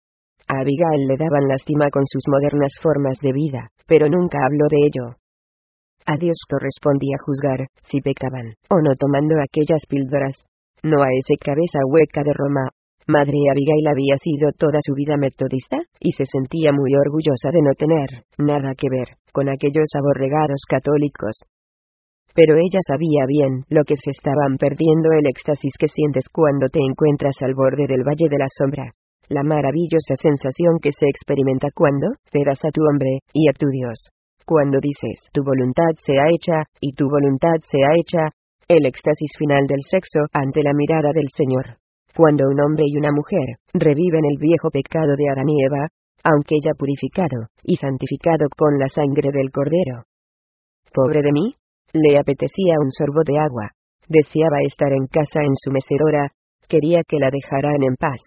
Speaker 1: A Abigail le daban lástima con sus modernas formas de vida, pero nunca habló de ello. A Dios correspondía juzgar si pecaban o no tomando aquellas píldoras, no a ese cabeza hueca de Roma. Madre Abigail había sido toda su vida metodista, y se sentía muy orgullosa de no tener nada que ver con aquellos aborregados católicos. Pero ella sabía bien lo que se estaban perdiendo, el éxtasis que sientes cuando te encuentras al borde del Valle de la Sombra, la maravillosa sensación que se experimenta cuando te das a tu hombre y a tu Dios, cuando dices tu voluntad sea hecha, y tu voluntad sea hecha, el éxtasis final del sexo ante la mirada del Señor. Cuando un hombre y una mujer reviven el viejo pecado de Adán y Eva, aunque ya purificado y santificado con la sangre del Cordero. Pobre de mí, le apetecía un sorbo de agua, deseaba estar en casa en su mecedora, quería que la dejaran en paz.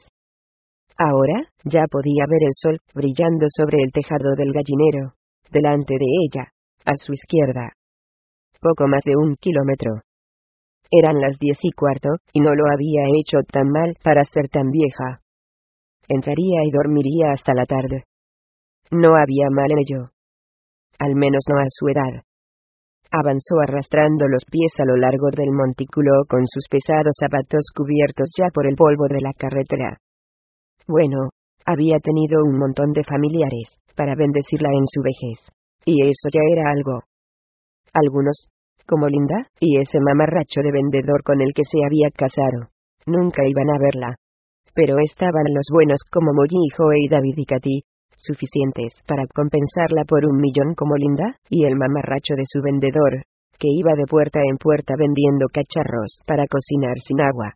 Speaker 1: Ahora, ya podía ver el sol brillando sobre el tejado del gallinero, delante de ella, a su izquierda. Poco más de un kilómetro. Eran las diez y cuarto, y no lo había hecho tan mal para ser tan vieja. Entraría y dormiría hasta la tarde. No había mal en ello. Al menos no a su edad. Avanzó arrastrando los pies a lo largo del montículo con sus pesados zapatos cubiertos ya por el polvo de la carretera. Bueno, había tenido un montón de familiares para bendecirla en su vejez. Y eso ya era algo. Algunos, como Linda, y ese mamarracho de vendedor con el que se había casado, nunca iban a verla. Pero estaban los buenos como Molly y Joe y David y Katy, suficientes para compensarla por un millón como Linda, y el mamarracho de su vendedor, que iba de puerta en puerta vendiendo cacharros para cocinar sin agua.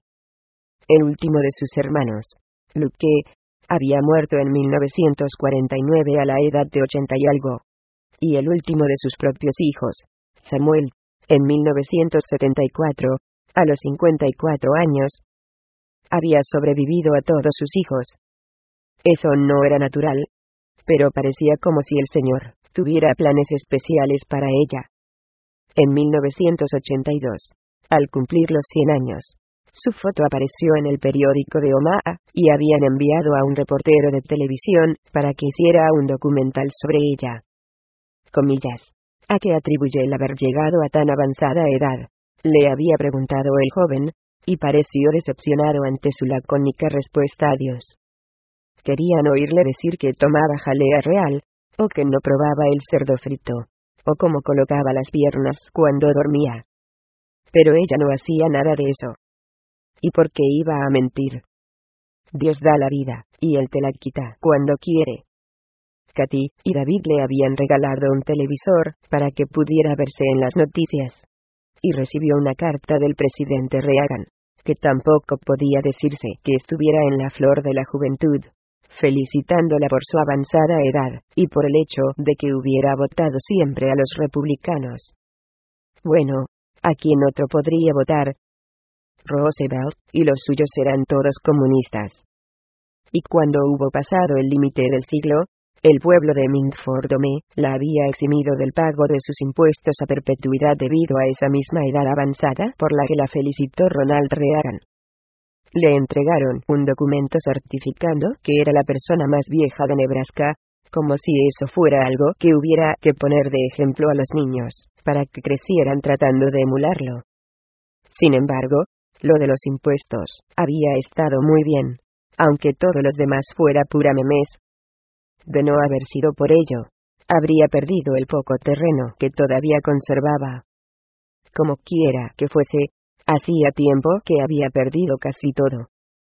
Speaker 1: El último de sus hermanos, Luke, había muerto en mil novecientos cuarenta y nueve a la edad de ochenta y algo. Y el último de sus propios hijos, Samuel, en mil novecientos setenta y cuatro, a los cincuenta y cuatro años, había sobrevivido a todos sus hijos. Eso no era natural, pero parecía como si el Señor tuviera planes especiales para ella. En mil novecientos ochenta y dos, al cumplir los cien años, su foto apareció en el periódico de Omaha, y habían enviado a un reportero de televisión para que hiciera un documental sobre ella. Comillas. ¿A qué atribuye el haber llegado a tan avanzada edad?, le había preguntado el joven, y pareció decepcionado ante su lacónica respuesta a Dios. Querían oírle decir que tomaba jalea real, o que no probaba el cerdo frito, o cómo colocaba las piernas cuando dormía. Pero ella no hacía nada de eso. ¿Y por qué iba a mentir? Dios da la vida, y Él te la quita cuando quiere. Katy y David le habían regalado un televisor para que pudiera verse en las noticias. Y recibió una carta del presidente Reagan, que tampoco podía decirse que estuviera en la flor de la juventud, felicitándola por su avanzada edad, y por el hecho de que hubiera votado siempre a los republicanos. Bueno, ¿a quién otro podría votar? Roosevelt, y los suyos eran todos comunistas. Y cuando hubo pasado el límite del siglo, el pueblo de Milford-Dome la había eximido del pago de sus impuestos a perpetuidad debido a esa misma edad avanzada por la que la felicitó Ronald Reagan. Le entregaron un documento certificando que era la persona más vieja de Nebraska, como si eso fuera algo que hubiera que poner de ejemplo a los niños, para que crecieran tratando de emularlo. Sin embargo, lo de los impuestos había estado muy bien, aunque todo los demás fuera pura memez. De no haber sido por ello, habría perdido el poco terreno que todavía conservaba. Como quiera que fuese, hacía tiempo que había perdido casi todo.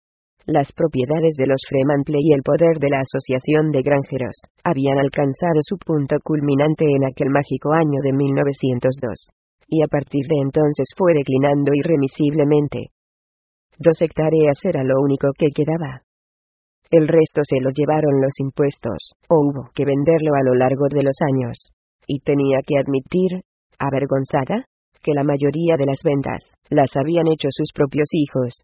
Speaker 1: Las propiedades de los Fremantle y el poder de la Asociación de Granjeros habían alcanzado su punto culminante en aquel mágico año de mil novecientos dos, y a partir de entonces fue declinando irremisiblemente. Dos hectáreas era lo único que quedaba. El resto se lo llevaron los impuestos, o hubo que venderlo a lo largo de los años, y tenía que admitir, avergonzada, que la mayoría de las ventas las habían hecho sus propios hijos.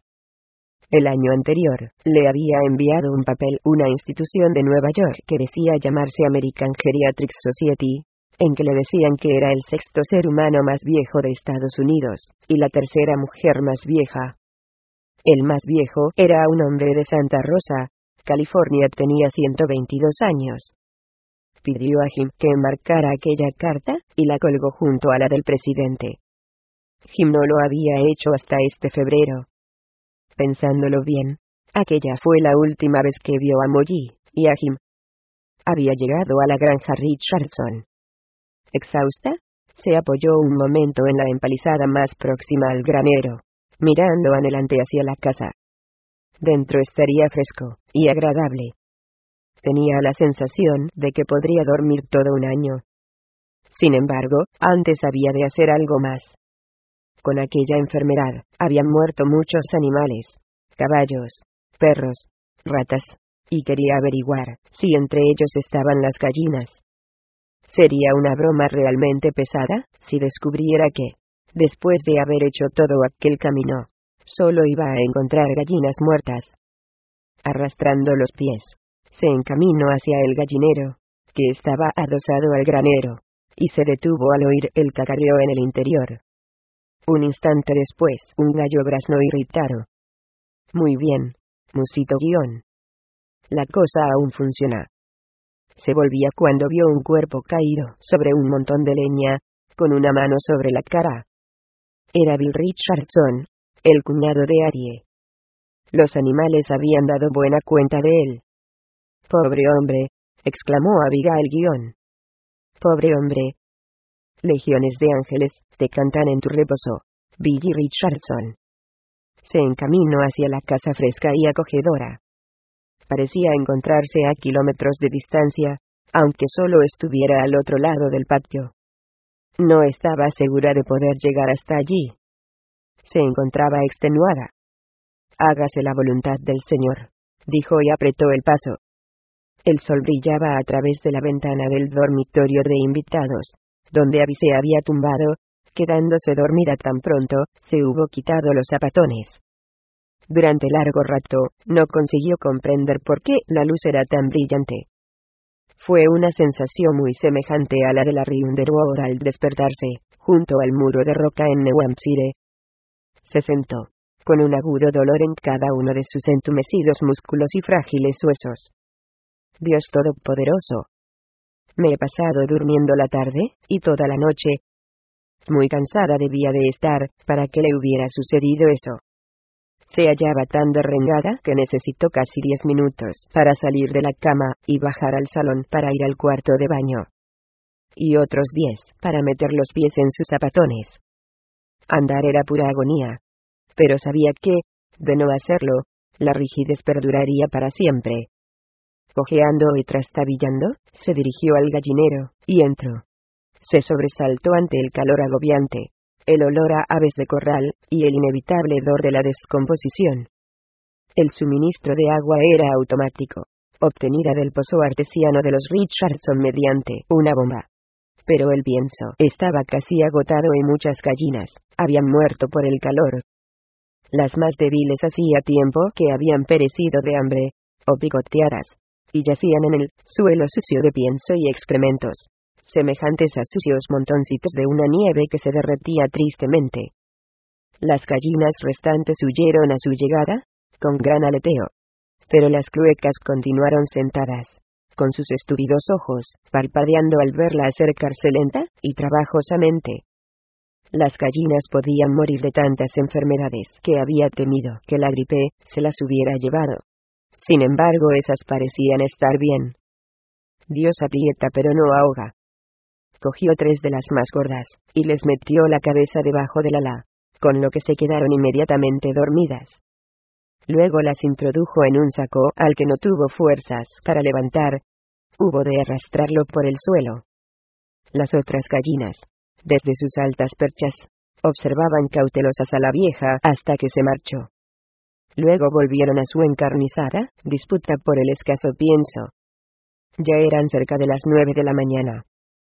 Speaker 1: El año anterior, le había enviado un papel una institución de Nueva York que decía llamarse American Geriatric Society, en que le decían que era el sexto ser humano más viejo de Estados Unidos, y la tercera mujer más vieja. El más viejo era un hombre de Santa Rosa, California, tenía ciento veintidós años. Pidió a Jim que enmarcara aquella carta, y la colgó junto a la del presidente. Jim no lo había hecho hasta este febrero. Pensándolo bien, aquella fue la última vez que vio a Molly, y a Jim. Había llegado a la granja Richardson. Exhausta, se apoyó un momento en la empalizada más próxima al granero, mirando anhelante hacia la casa. Dentro estaría fresco y agradable. Tenía la sensación de que podría dormir todo un año. Sin embargo, antes había de hacer algo más. Con aquella enfermedad, habían muerto muchos animales, caballos, perros, ratas, y quería averiguar si entre ellos estaban las gallinas. Sería una broma realmente pesada si descubriera que, después de haber hecho todo aquel camino, solo iba a encontrar gallinas muertas. Arrastrando los pies, se encaminó hacia el gallinero, que estaba adosado al granero, y se detuvo al oír el cacareo en el interior. Un instante después, un gallo graznó irritado. Muy bien, musito guión. La cosa aún funciona. Se volvía cuando vio un cuerpo caído sobre un montón de leña, con una mano sobre la cara. Era Bill Richardson, el cuñado de Arie. Los animales habían dado buena cuenta de él. Pobre hombre, exclamó Abigail guión. Pobre hombre. Legiones de ángeles te cantan en tu reposo, Billy Richardson. Se encaminó hacia la casa fresca y acogedora. parecía encontrarse a kilómetros de distancia, aunque solo estuviera al otro lado del patio. No estaba segura de poder llegar hasta allí. Se encontraba extenuada. «Hágase la voluntad del Señor», dijo y apretó el paso. El sol brillaba a través de la ventana del dormitorio de invitados, donde Abby se había tumbado, quedándose dormida tan pronto se hubo quitado los zapatones. Durante largo rato, no consiguió comprender por qué la luz era tan brillante. Fue una sensación muy semejante a la de la Riunderwood al despertarse, junto al muro de roca en New Hampshire. Se sentó, con un agudo dolor en cada uno de sus entumecidos músculos y frágiles huesos. Dios Todopoderoso. Me he pasado durmiendo la tarde, y toda la noche. Muy cansada debía de estar, para que le hubiera sucedido eso. Se hallaba tan derrengada que necesitó casi diez minutos para salir de la cama y bajar al salón para ir al cuarto de baño. Y otros diez para meter los pies en sus zapatones. Andar era pura agonía. Pero sabía que, de no hacerlo, la rigidez perduraría para siempre. Cojeando y trastabillando, se dirigió al gallinero, y entró. Se sobresaltó ante el calor agobiante, el olor a aves de corral, y el inevitable hedor de la descomposición. El suministro de agua era automático, obtenida del pozo artesiano de los Richardson mediante una bomba. Pero el pienso estaba casi agotado y muchas gallinas habían muerto por el calor. Las más débiles hacía tiempo que habían perecido de hambre, o picoteadas, y yacían en el suelo sucio de pienso y excrementos, semejantes a sucios montoncitos de una nieve que se derretía tristemente. Las gallinas restantes huyeron a su llegada, con gran aleteo. Pero las cluecas continuaron sentadas, con sus estúpidos ojos, parpadeando al verla acercarse lenta y trabajosamente. Las gallinas podían morir de tantas enfermedades que había temido que la gripe se las hubiera llevado. Sin embargo, esas parecían estar bien. Dios aprieta pero no ahoga. Cogió tres de las más gordas, y les metió la cabeza debajo del ala, con lo que se quedaron inmediatamente dormidas. Luego las introdujo en un saco al que no tuvo fuerzas para levantar. Hubo de arrastrarlo por el suelo. Las otras gallinas, desde sus altas perchas, observaban cautelosas a la vieja hasta que se marchó. Luego volvieron a su encarnizada disputa por el escaso pienso. Ya eran cerca de las nueve de la mañana.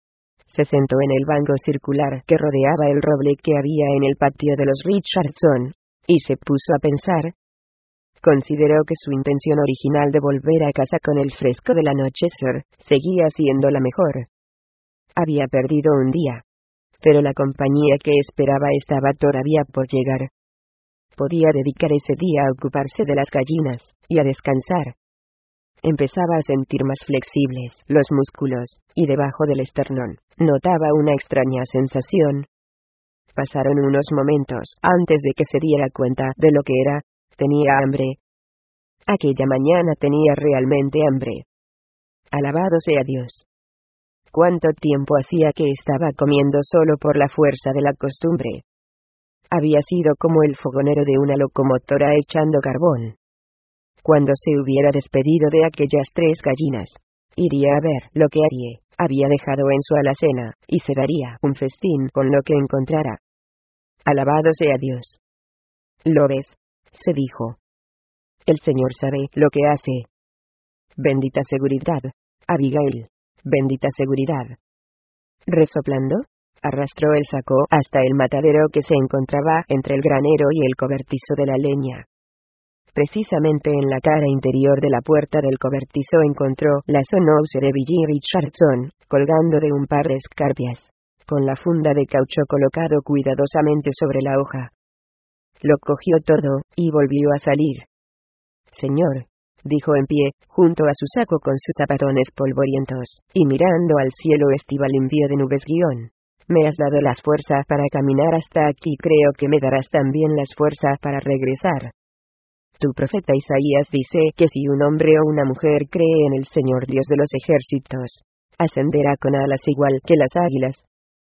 Speaker 1: Se sentó en el banco circular que rodeaba el roble que había en el patio de los Richardson, y se puso a pensar. Consideró que su intención original de volver a casa con el fresco del anochecer seguía siendo la mejor. Había perdido un día, pero la compañía que esperaba estaba todavía por llegar. Podía dedicar ese día a ocuparse de las gallinas, y a descansar. Empezaba a sentir más flexibles los músculos, y debajo del esternón, notaba una extraña sensación. Pasaron unos momentos antes de que se diera cuenta de lo que era. Tenía hambre. Aquella mañana tenía realmente hambre. Alabado sea Dios. ¿Cuánto tiempo hacía que estaba comiendo solo por la fuerza de la costumbre? Había sido como el fogonero de una locomotora echando carbón. Cuando se hubiera despedido de aquellas tres gallinas, iría a ver lo que Arie había dejado en su alacena, y se daría un festín con lo que encontrara. Alabado sea Dios. ¿Lo ves?, se dijo. El Señor sabe lo que hace. Bendita seguridad, Abigail. Bendita seguridad. Resoplando, arrastró el saco hasta el matadero que se encontraba entre el granero y el cobertizo de la leña. Precisamente en la cara interior de la puerta del cobertizo encontró la Sonose de Billy Richardson, colgando de un par de escarpias, con la funda de caucho colocado cuidadosamente sobre la hoja. Lo cogió todo, y volvió a salir. Señor, dijo en pie, junto a su saco con sus zapatones polvorientos, y mirando al cielo estival limpio de nubes guión. Me has dado las fuerzas para caminar hasta aquí, creo que me darás también las fuerzas para regresar. Tu profeta Isaías dice que si un hombre o una mujer cree en el Señor Dios de los ejércitos, ascenderá con alas igual que las águilas.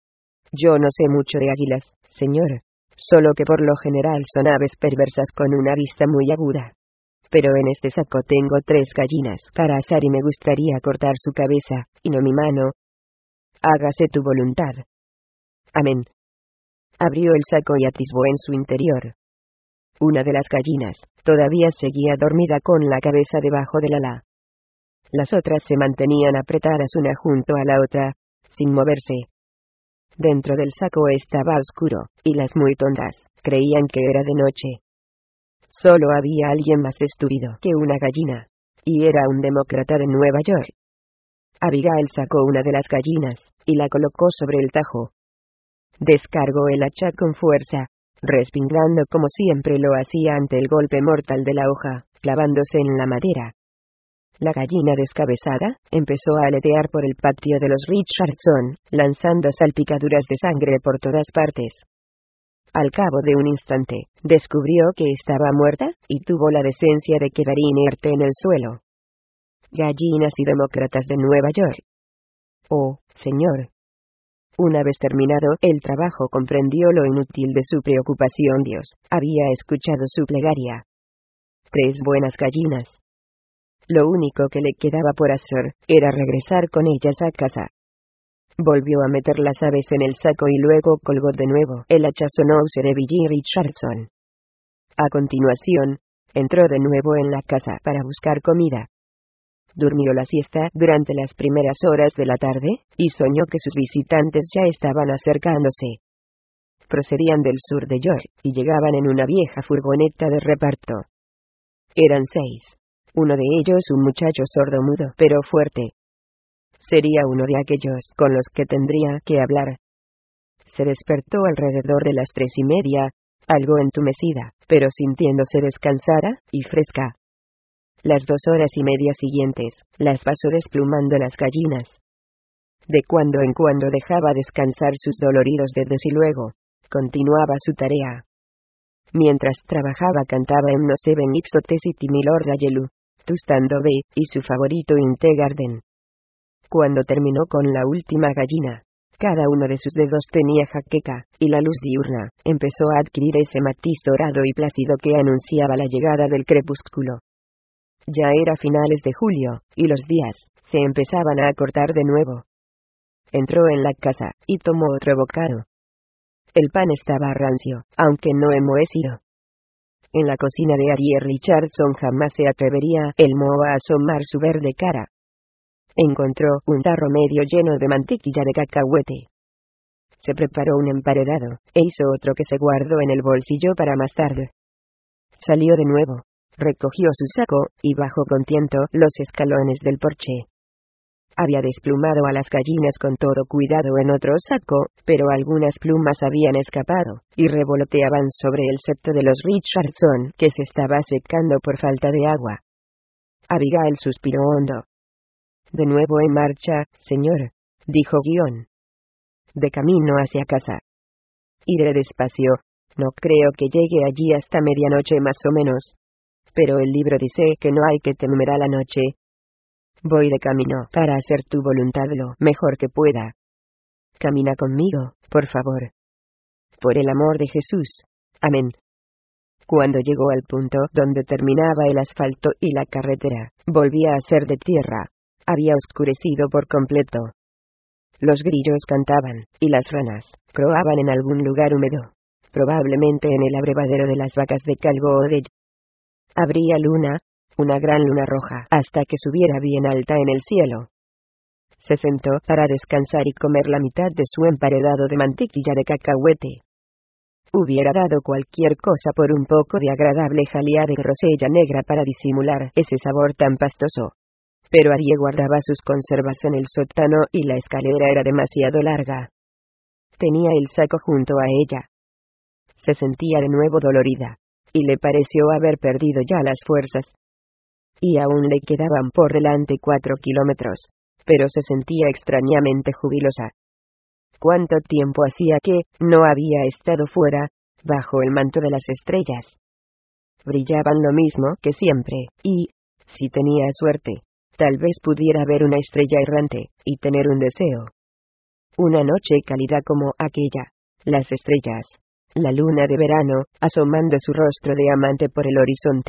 Speaker 1: Yo no sé mucho de águilas, Señor, solo que por lo general son aves perversas con una vista muy aguda. Pero en este saco tengo tres gallinas para asar y me gustaría cortar su cabeza, y no mi mano. Hágase tu voluntad. Amén. Abrió el saco y atisbó en su interior. Una de las gallinas todavía seguía dormida con la cabeza debajo del ala. Las otras se mantenían apretadas una junto a la otra, sin moverse. Dentro del saco estaba oscuro, y las muy tontas creían que era de noche. Solo había alguien más estúpido que una gallina, y era un demócrata de Nueva York. Abigail sacó una de las gallinas, y la colocó sobre el tajo. Descargó el hacha con fuerza, respingando como siempre lo hacía ante el golpe mortal de la hoja, clavándose en la madera. La gallina descabezada empezó a aletear por el patio de los Richardson, lanzando salpicaduras de sangre por todas partes. Al cabo de un instante, descubrió que estaba muerta, y tuvo la decencia de quedar inerte en el suelo. Gallinas y demócratas de Nueva York. Oh, señor. Una vez terminado el trabajo comprendió lo inútil de su preocupación. Dios había escuchado su plegaria. Tres buenas gallinas. Lo único que le quedaba por hacer era regresar con ellas a casa. Volvió a meter las aves en el saco y luego colgó de nuevo el hacha sonose de Billy Richardson. A continuación, entró de nuevo en la casa para buscar comida. Durmió la siesta durante las primeras horas de la tarde, y soñó que sus visitantes ya estaban acercándose. Procedían del sur de York, y llegaban en una vieja furgoneta de reparto. Eran seis. Uno de ellos un muchacho sordomudo pero fuerte. Sería uno de aquellos con los que tendría que hablar. Se despertó alrededor de las tres y media, algo entumecida, pero sintiéndose descansada y fresca. Las dos horas y media siguientes, las pasó desplumando las gallinas. De cuando en cuando dejaba descansar sus doloridos dedos y luego continuaba su tarea. Mientras trabajaba cantaba himnos Seven Ixotes y Milord Ayelu, Tustando B, y su favorito In the Garden. Cuando terminó con la última gallina, cada uno de sus dedos tenía jaqueca, y la luz diurna empezó a adquirir ese matiz dorado y plácido que anunciaba la llegada del crepúsculo. Ya era finales de julio, y los días se empezaban a acortar de nuevo. Entró en la casa, y tomó otro bocado. El pan estaba rancio, aunque no enmohecido. En la cocina de Ariel Richardson jamás se atrevería el moho a asomar su verde cara. Encontró un tarro medio lleno de mantequilla de cacahuete. Se preparó un emparedado, e hizo otro que se guardó en el bolsillo para más tarde. Salió de nuevo, recogió su saco, y bajó con tiento los escalones del porche. Había desplumado a las gallinas con todo cuidado en otro saco, pero algunas plumas habían escapado, y revoloteaban sobre el septo de los Richardson, que se estaba secando por falta de agua. Abigail suspiró hondo. De nuevo en marcha, señor, dijo Guión. De camino hacia casa. Iré despacio, no creo que llegue allí hasta medianoche más o menos. Pero el libro dice que no hay que temer a la noche. Voy de camino para hacer tu voluntad lo mejor que pueda. Camina conmigo, por favor. Por el amor de Jesús. Amén. Cuando llegó al punto donde terminaba el asfalto y la carretera volvía a ser de tierra, había oscurecido por completo. Los grillos cantaban, y las ranas croaban en algún lugar húmedo, probablemente en el abrevadero de las vacas de Calvo o de... Habría luna, una gran luna roja, hasta que subiera bien alta en el cielo. Se sentó para descansar y comer la mitad de su emparedado de mantequilla de cacahuete. Hubiera dado cualquier cosa por un poco de agradable jalea de grosella negra para disimular ese sabor tan pastoso. Pero Arie guardaba sus conservas en el sótano y la escalera era demasiado larga. Tenía el saco junto a ella. Se sentía de nuevo dolorida, y le pareció haber perdido ya las fuerzas. Y aún le quedaban por delante cuatro kilómetros, pero se sentía extrañamente jubilosa. ¿Cuánto tiempo hacía que no había estado fuera, bajo el manto de las estrellas? Brillaban lo mismo que siempre, y, si tenía suerte, tal vez pudiera ver una estrella errante, y tener un deseo. Una noche cálida como aquella, las estrellas, la luna de verano, asomando su rostro de amante por el horizonte,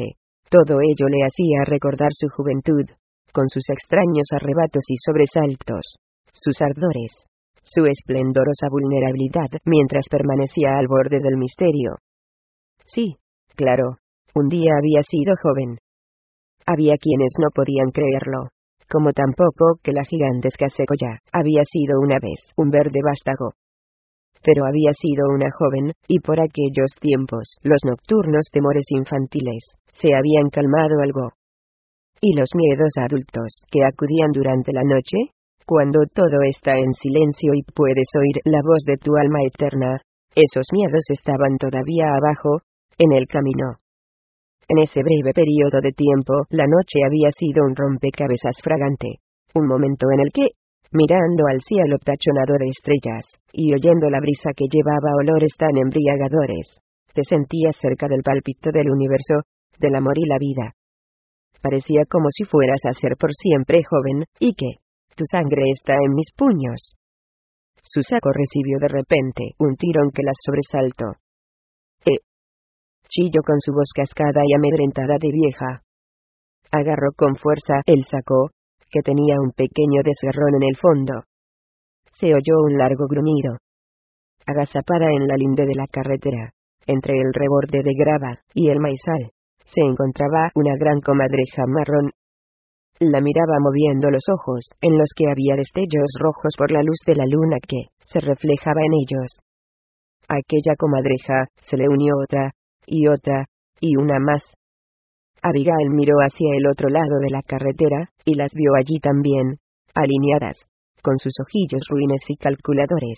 Speaker 1: Todo ello le hacía recordar su juventud, con sus extraños arrebatos y sobresaltos, sus ardores, su esplendorosa vulnerabilidad mientras permanecía al borde del misterio. Sí, claro, un día había sido joven. Había quienes no podían creerlo, como tampoco que la gigantesca Sequoia había sido una vez un verde vástago. Pero había sido una joven, y por aquellos tiempos los nocturnos temores infantiles se habían calmado algo. Y los miedos adultos que acudían durante la noche, cuando todo está en silencio y puedes oír la voz de tu alma eterna, esos miedos estaban todavía abajo, en el camino. En ese breve periodo de tiempo, la noche había sido un rompecabezas fragante, un momento en el que, mirando al cielo tachonado de estrellas, y oyendo la brisa que llevaba olores tan embriagadores, te sentías cerca del pálpito del universo, del amor y la vida. Parecía como si fueras a ser por siempre joven, y que tu sangre está en mis puños. Susako recibió de repente un tirón que la sobresaltó. ¡Eh! Chilló con su voz cascada y amedrentada de vieja. Agarró con fuerza el saco, que tenía un pequeño desgarrón en el fondo. Se oyó un largo gruñido. Agazapada en la linde de la carretera, entre el reborde de grava y el maizal, se encontraba una gran comadreja marrón. La miraba moviendo los ojos, en los que había destellos rojos por la luz de la luna que se reflejaba en ellos. A aquella comadreja se le unió otra, y otra, y una más. Abigail miró hacia el otro lado de la carretera, y las vio allí también, alineadas, con sus ojillos ruines y calculadores.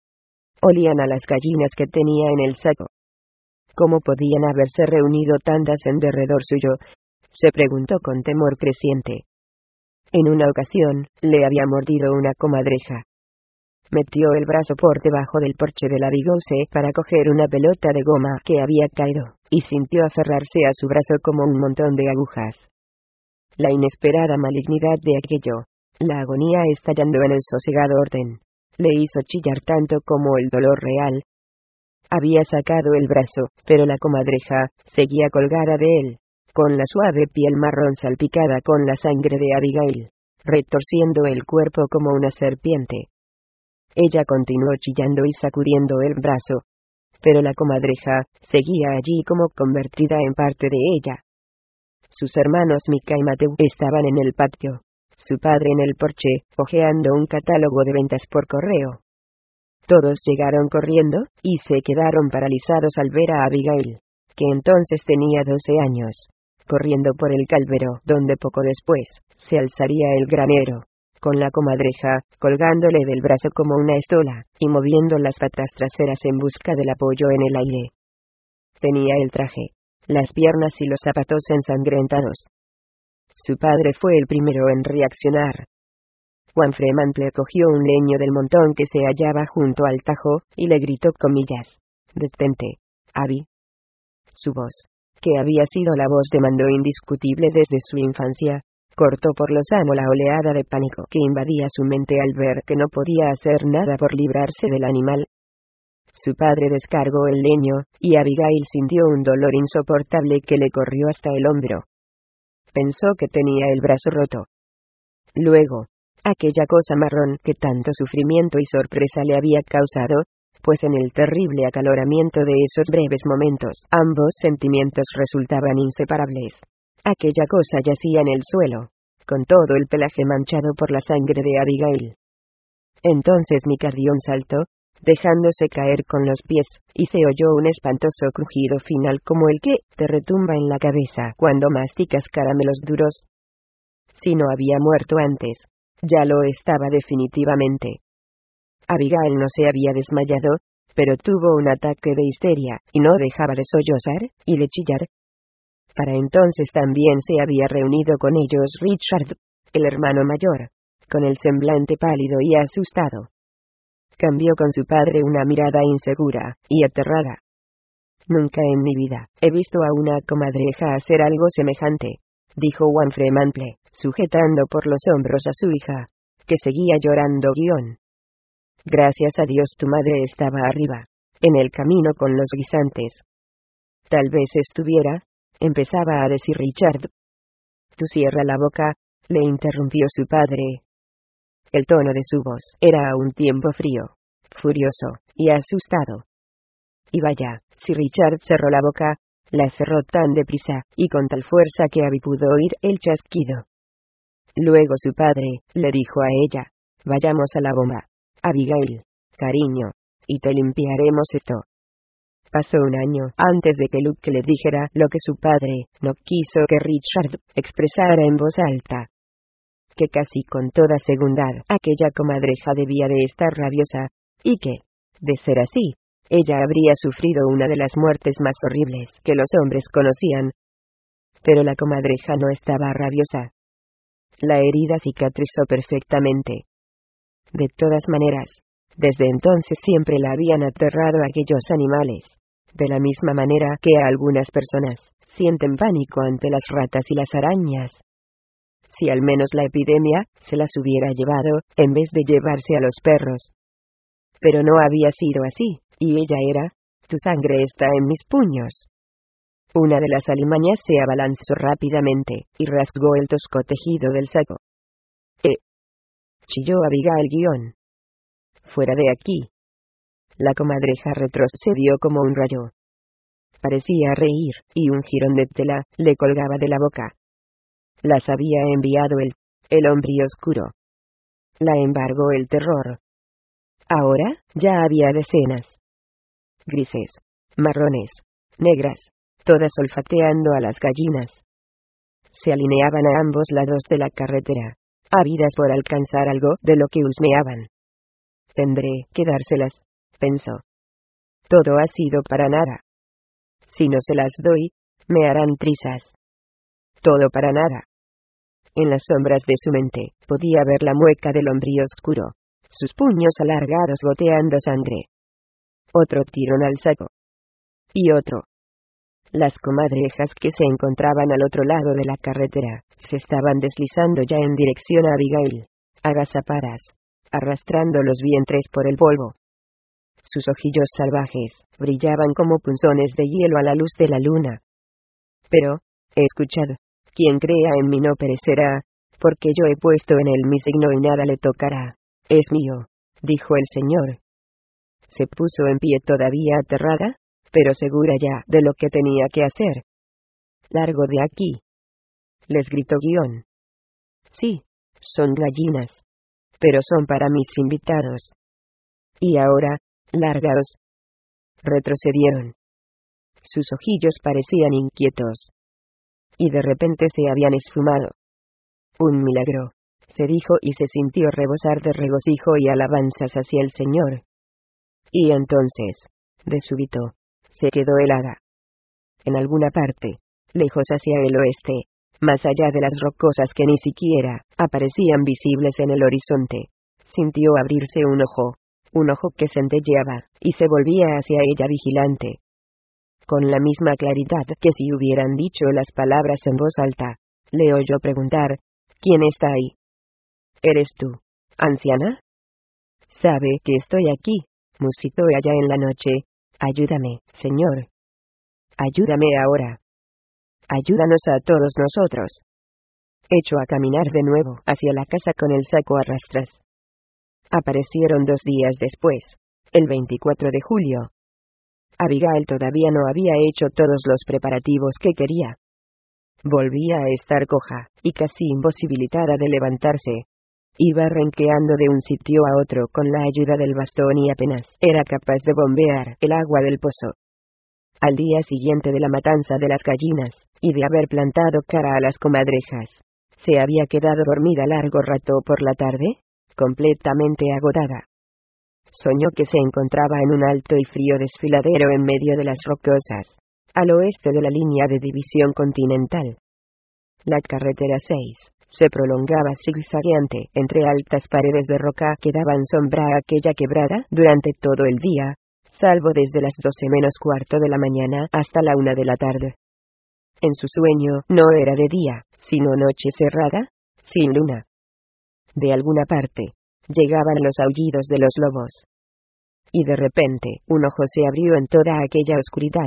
Speaker 1: Olían a las gallinas que tenía en el saco. ¿Cómo podían haberse reunido tantas en derredor suyo?, se preguntó con temor creciente. En una ocasión, le había mordido una comadreja. Metió el brazo por debajo del porche de la Bigose para coger una pelota de goma que había caído, y sintió aferrarse a su brazo como un montón de agujas. La inesperada malignidad de aquello, la agonía estallando en el sosegado orden, le hizo chillar tanto como el dolor real. Había sacado el brazo, pero la comadreja seguía colgada de él, con la suave piel marrón salpicada con la sangre de Abigail, retorciendo el cuerpo como una serpiente. Ella continuó chillando y sacudiendo el brazo, pero la comadreja seguía allí como convertida en parte de ella. Sus hermanos Mika y Mateu estaban en el patio, su padre en el porche, hojeando un catálogo de ventas por correo. Todos llegaron corriendo, y se quedaron paralizados al ver a Abigail, que entonces tenía doce años, corriendo por el calvero, donde poco después se alzaría el granero, con la comadreja colgándole del brazo como una estola, y moviendo las patas traseras en busca del apoyo en el aire. Tenía el traje, las piernas y los zapatos ensangrentados. Su padre fue el primero en reaccionar. Juan Fremantle cogió un leño del montón que se hallaba junto al tajo, y le gritó comillas: «Detente, Abby». Su voz, que había sido la voz de mando indiscutible desde su infancia, cortó por lo sano la oleada de pánico que invadía su mente al ver que no podía hacer nada por librarse del animal. Su padre descargó el leño, y Abigail sintió un dolor insoportable que le corrió hasta el hombro. Pensó que tenía el brazo roto. Luego, aquella cosa marrón que tanto sufrimiento y sorpresa le había causado, pues en el terrible acaloramiento de esos breves momentos ambos sentimientos resultaban inseparables. Aquella cosa yacía en el suelo, con todo el pelaje manchado por la sangre de Abigail. Entonces Mika dio un salto, dejándose caer con los pies, y se oyó un espantoso crujido final como el que te retumba en la cabeza cuando masticas caramelos duros. Si no había muerto antes, ya lo estaba definitivamente. Abigail no se había desmayado, pero tuvo un ataque de histeria, y no dejaba de sollozar y de chillar. Para entonces también se había reunido con ellos Richard, el hermano mayor, con el semblante pálido y asustado. Cambió con su padre una mirada insegura y aterrada. «Nunca en mi vida he visto a una comadreja hacer algo semejante», dijo Juan Fremantle, sujetando por los hombros a su hija, que seguía llorando guión. «Gracias a Dios tu madre estaba arriba, en el camino con los guisantes. Tal vez estuviera empezaba a decir Richard. Tú cierra la boca, le interrumpió su padre. El tono de su voz era a un tiempo frío, furioso, y asustado. Y vaya, si Richard cerró la boca, la cerró tan deprisa, y con tal fuerza que Abby pudo oír el chasquido. Luego su padre, le dijo a ella, vayamos a la bomba, Abigail, cariño, y te limpiaremos esto. Pasó un año antes de que Luke le dijera lo que su padre no quiso que Richard expresara en voz alta. Que casi con toda seguridad aquella comadreja debía de estar rabiosa, y que, de ser así, ella habría sufrido una de las muertes más horribles que los hombres conocían. Pero la comadreja no estaba rabiosa. La herida cicatrizó perfectamente. De todas maneras, desde entonces siempre la habían aterrado aquellos animales, de la misma manera que a algunas personas sienten pánico ante las ratas y las arañas. Si al menos la epidemia se las hubiera llevado, en vez de llevarse a los perros. Pero no había sido así, y ella era, tu sangre está en mis puños. Una de las alimañas se abalanzó rápidamente, y rasgó el tosco tejido del saco. ¡Eh! Chilló Abigail guión. Fuera de aquí. La comadreja retrocedió como un rayo. Parecía reír, y un jirón de tela le colgaba de la boca. Las había enviado el, el hombre oscuro. La embargó el terror. Ahora, ya había decenas. Grises, marrones, negras, todas olfateando a las gallinas. Se alineaban a ambos lados de la carretera, ávidas por alcanzar algo de lo que husmeaban. Tendré que dárselas, pensó. Todo ha sido para nada. Si no se las doy, me harán trizas. Todo para nada. En las sombras de su mente, podía ver la mueca del hombre oscuro, sus puños alargados goteando sangre. Otro tirón al saco. Y otro. Las comadrejas que se encontraban al otro lado de la carretera, se estaban deslizando ya en dirección a Abigail, agazapadas, arrastrando los vientres por el polvo. Sus ojillos salvajes brillaban como punzones de hielo a la luz de la luna. Pero, he escuchado, quien crea en mí no perecerá, porque yo he puesto en él mi signo y nada le tocará. Es mío, dijo el Señor. Se puso en pie todavía aterrada, pero segura ya de lo que tenía que hacer. Largo de aquí. Les gritó guión. Sí, son gallinas. Pero son para mis invitados. Y ahora, lárgaos. Retrocedieron. Sus ojillos parecían inquietos. Y de repente se habían esfumado. Un milagro, se dijo y se sintió rebosar de regocijo y alabanzas hacia el Señor. Y entonces, de súbito, se quedó helada. En alguna parte, lejos hacia el oeste, más allá de las rocosas que ni siquiera aparecían visibles en el horizonte, sintió abrirse un ojo, un ojo que centelleaba, y se volvía hacia ella vigilante. Con la misma claridad que si hubieran dicho las palabras en voz alta, le oyó preguntar, ¿quién está ahí? ¿Eres tú, anciana? Sabe que estoy aquí, musitó allá en la noche. Ayúdame, Señor. Ayúdame ahora. Ayúdanos a todos nosotros. Echó a caminar de nuevo hacia la casa con el saco a rastras. Aparecieron dos días después, el veinticuatro de julio. Abigail todavía no había hecho todos los preparativos que quería. Volvía a estar coja, y casi imposibilitada de levantarse. Iba renqueando de un sitio a otro con la ayuda del bastón y apenas era capaz de bombear el agua del pozo. Al día siguiente de la matanza de las gallinas, y de haber plantado cara a las comadrejas, se había quedado dormida largo rato por la tarde, completamente agotada. Soñó que se encontraba en un alto y frío desfiladero en medio de las rocosas, al oeste de la línea de división continental. La carretera seis se prolongaba zigzagueante entre altas paredes de roca que daban sombra a aquella quebrada durante todo el día, salvo desde las doce menos cuarto de la mañana hasta la una de la tarde. En su sueño no era de día, sino noche cerrada, sin luna. De alguna parte, llegaban los aullidos de los lobos. Y de repente, un ojo se abrió en toda aquella oscuridad,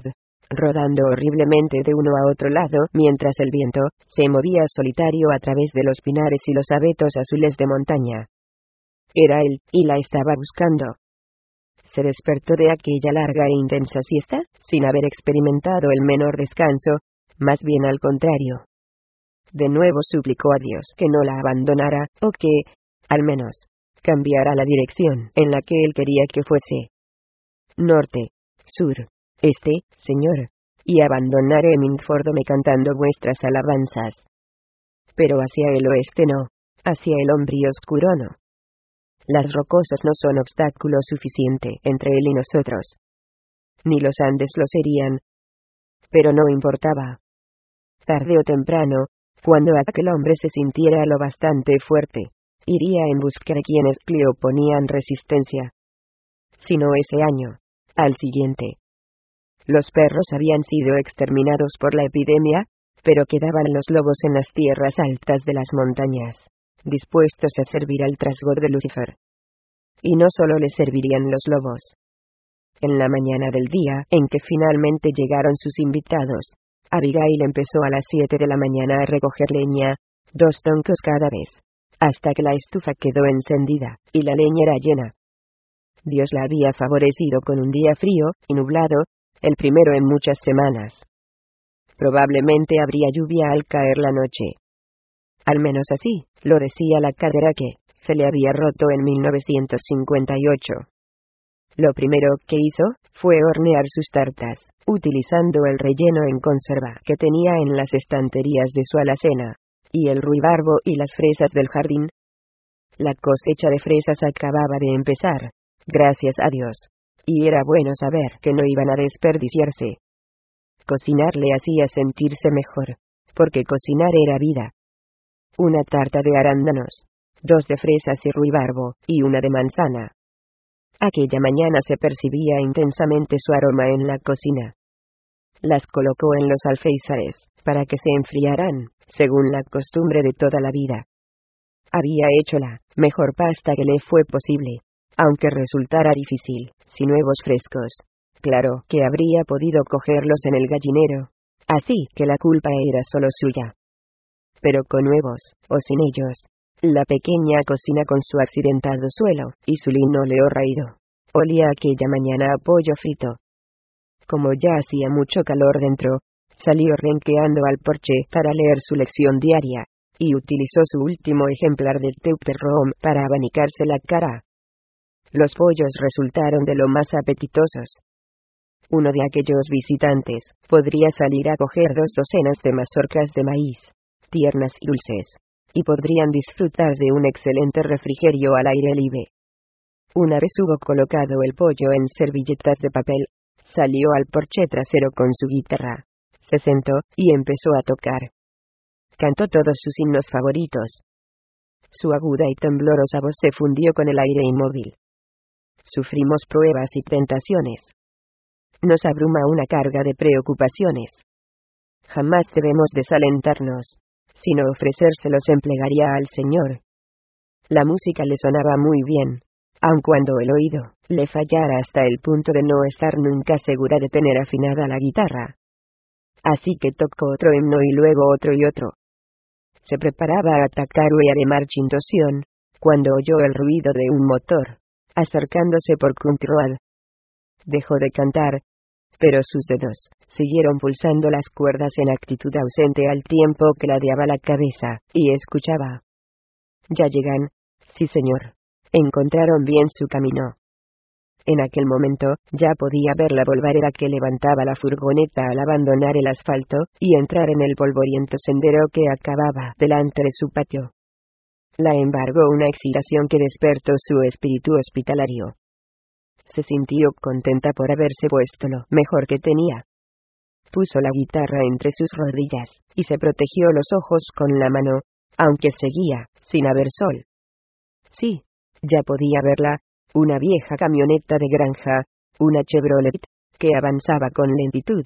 Speaker 1: rodando horriblemente de uno a otro lado mientras el viento se movía solitario a través de los pinares y los abetos azules de montaña. Era él, y la estaba buscando. Se despertó de aquella larga e intensa siesta, sin haber experimentado el menor descanso, más bien al contrario. De nuevo suplicó a Dios que no la abandonara, o que, al menos, cambiara la dirección en la que él quería que fuese. Norte, sur, este, Señor, y abandonaré Minfordome cantando vuestras alabanzas. Pero hacia el oeste no, hacia el hombrío oscuro no. Las rocosas no son obstáculo suficiente entre él y nosotros. Ni los Andes lo serían. Pero no importaba. Tarde o temprano, cuando aquel hombre se sintiera lo bastante fuerte, iría en busca de quienes le oponían resistencia. Si no ese año, al siguiente. Los perros habían sido exterminados por la epidemia, pero quedaban los lobos en las tierras altas de las montañas, dispuestos a servir al trasgo de Lucifer. Y no solo le servirían los lobos. En la mañana del día en que finalmente llegaron sus invitados, Abigail empezó a las siete de la mañana a recoger leña, dos troncos cada vez, hasta que la estufa quedó encendida, y la leña era llena. Dios la había favorecido con un día frío y nublado, el primero en muchas semanas. Probablemente habría lluvia al caer la noche. Al menos así, lo decía la cadera que se le había roto en mil novecientos cincuenta y ocho. Lo primero que hizo fue hornear sus tartas, utilizando el relleno en conserva que tenía en las estanterías de su alacena, y el ruibarbo y las fresas del jardín. La cosecha de fresas acababa de empezar, gracias a Dios, y era bueno saber que no iban a desperdiciarse. Cocinar le hacía sentirse mejor, porque cocinar era vida. Una tarta de arándanos, dos de fresas y ruibarbo, y una de manzana. Aquella mañana se percibía intensamente su aroma en la cocina. Las colocó en los alféizares, para que se enfriaran, según la costumbre de toda la vida. Había hecho la mejor pasta que le fue posible, aunque resultara difícil, sin huevos frescos. Claro que habría podido cogerlos en el gallinero, así que la culpa era solo suya. Pero con huevos, o sin ellos, la pequeña cocina con su accidentado suelo y su linóleo raído, olía aquella mañana a pollo frito. Como ya hacía mucho calor dentro, salió renqueando al porche para leer su lección diaria, y utilizó su último ejemplar de Teuter-Rom para abanicarse la cara. Los pollos resultaron de lo más apetitosos. Uno de aquellos visitantes podría salir a coger dos docenas de mazorcas de maíz, tiernas y dulces, y podrían disfrutar de un excelente refrigerio al aire libre. Una vez hubo colocado el pollo en servilletas de papel, salió al porche trasero con su guitarra, se sentó y empezó a tocar. Cantó todos sus himnos favoritos. Su aguda y temblorosa voz se fundió con el aire inmóvil. Sufrimos pruebas y tentaciones. Nos abruma una carga de preocupaciones. Jamás debemos desalentarnos, sino ofrecérselos en plegaria al Señor. La música le sonaba muy bien, aun cuando el oído le fallara hasta el punto de no estar nunca segura de tener afinada la guitarra. Así que tocó otro himno y luego otro y otro. Se preparaba a atacar Huella de Marchintosion, cuando oyó el ruido de un motor, acercándose por Country Road. Dejó de cantar, pero sus dedos siguieron pulsando las cuerdas en actitud ausente al tiempo que ladeaba la cabeza, y escuchaba. Ya llegan, sí señor. Encontraron bien su camino. En aquel momento, ya podía ver la polvareda que levantaba la furgoneta al abandonar el asfalto y entrar en el polvoriento sendero que acababa delante de su patio. La embargó una excitación que despertó su espíritu hospitalario. Se sintió contenta por haberse puesto lo mejor que tenía. Puso la guitarra entre sus rodillas, y se protegió los ojos con la mano, aunque seguía, sin haber sol. Sí, ya podía verla, una vieja camioneta de granja, una Chevrolet, que avanzaba con lentitud.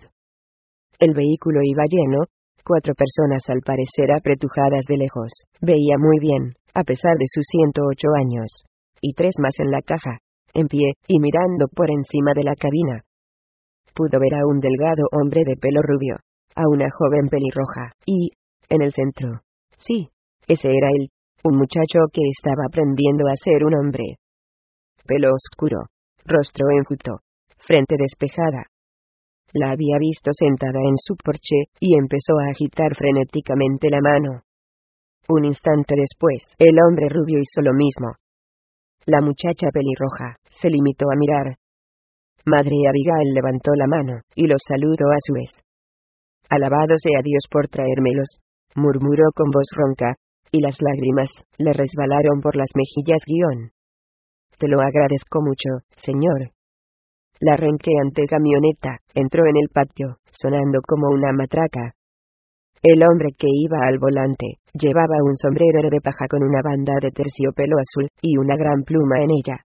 Speaker 1: El vehículo iba lleno, cuatro personas al parecer apretujadas de lejos, veía muy bien, a pesar de sus ciento ocho años, y tres más en la caja, en pie, y mirando por encima de la cabina. pudo ver a un delgado hombre de pelo rubio, a una joven pelirroja, y, en el centro, sí, ese era él, un muchacho que estaba aprendiendo a ser un hombre. Pelo oscuro, rostro enjuto, frente despejada. La había visto sentada en su porche, y empezó a agitar frenéticamente la mano. Un instante después, el hombre rubio hizo lo mismo. La muchacha pelirroja se limitó a mirar. Madre Abigail levantó la mano, y los saludó a su vez. Alabado sea Dios por traérmelos, murmuró con voz ronca, y las lágrimas le resbalaron por las mejillas. Guión. Te lo agradezco mucho, señor. La renqueante camioneta entró en el patio, sonando como una matraca. El hombre que iba al volante llevaba un sombrero de paja con una banda de terciopelo azul y una gran pluma en ella.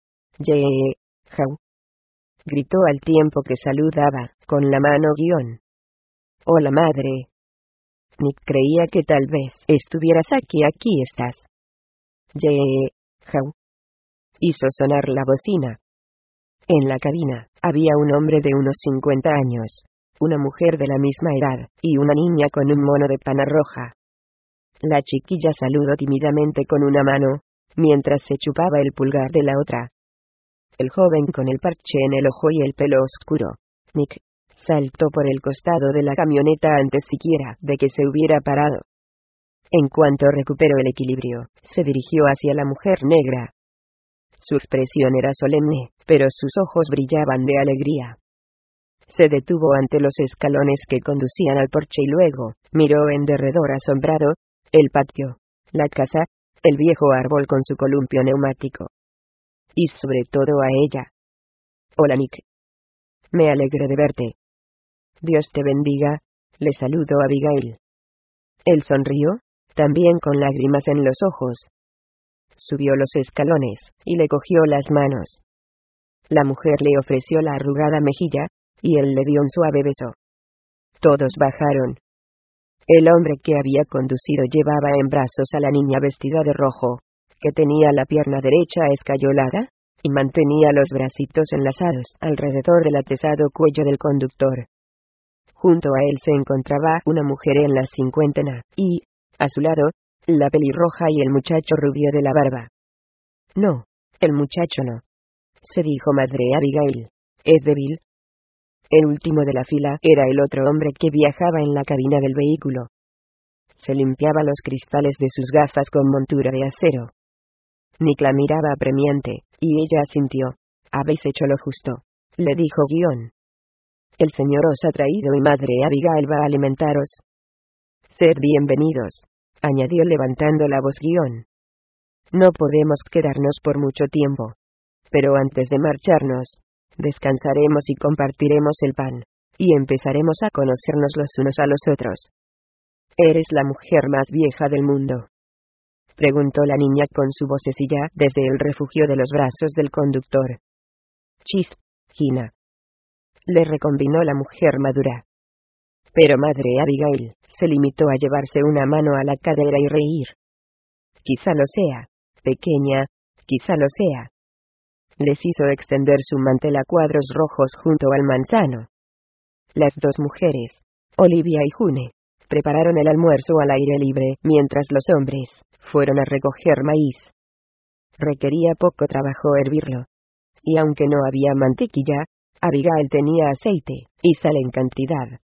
Speaker 1: «Yee, how», gritó al tiempo que saludaba, con la mano. Guión. «Hola, madre. Nick creía que tal vez estuvieras aquí. Aquí estás». «Yee, how», hizo sonar la bocina. En la cabina había un hombre de unos cincuenta años, una mujer de la misma edad, y una niña con un mono de pana roja. La chiquilla saludó tímidamente con una mano, mientras se chupaba el pulgar de la otra. El joven con el parche en el ojo y el pelo oscuro, Nick, saltó por el costado de la camioneta antes siquiera de que se hubiera parado. En cuanto recuperó el equilibrio, se dirigió hacia la mujer negra. Su expresión era solemne, pero sus ojos brillaban de alegría. Se detuvo ante los escalones que conducían al porche y luego miró en derredor asombrado el patio, la casa, el viejo árbol con su columpio neumático. Y sobre todo a ella. «Hola, Nick. Me alegro de verte». «Dios te bendiga», le saludó Abigail. Él sonrió, también con lágrimas en los ojos. Subió los escalones, y le cogió las manos. La mujer le ofreció la arrugada mejilla, y él le dio un suave beso. Todos bajaron. El hombre que había conducido llevaba en brazos a la niña vestida de rojo, que tenía la pierna derecha escayolada, y mantenía los bracitos enlazados alrededor del atezado cuello del conductor. Junto a él se encontraba una mujer en la cincuentena, y, a su lado, la pelirroja y el muchacho rubio de la barba. «No, el muchacho no», se dijo madre Abigail. «Es débil». El último de la fila era el otro hombre que viajaba en la cabina del vehículo. Se limpiaba los cristales de sus gafas con montura de acero. Nick la miraba apremiante, y ella asintió. «Habéis hecho lo justo», le dijo guión. «El Señor os ha traído y madre Abigail va a alimentaros». «Sed bienvenidos», añadió levantando la voz guión. «No podemos quedarnos por mucho tiempo. Pero antes de marcharnos, descansaremos y compartiremos el pan, y empezaremos a conocernos los unos a los otros». «¿Eres la mujer más vieja del mundo?», preguntó la niña con su vocecilla desde el refugio de los brazos del conductor. «Chis, Gina», le recombinó la mujer madura. Pero madre Abigail se limitó a llevarse una mano a la cadera y reír. «Quizá lo sea, pequeña, quizá lo sea». Les hizo extender su mantel a cuadros rojos junto al manzano. Las dos mujeres, Olivia y June, prepararon el almuerzo al aire libre mientras los hombres fueron a recoger maíz. Requería poco trabajo hervirlo. Y aunque no había mantequilla, Abigail tenía aceite y sal en cantidad.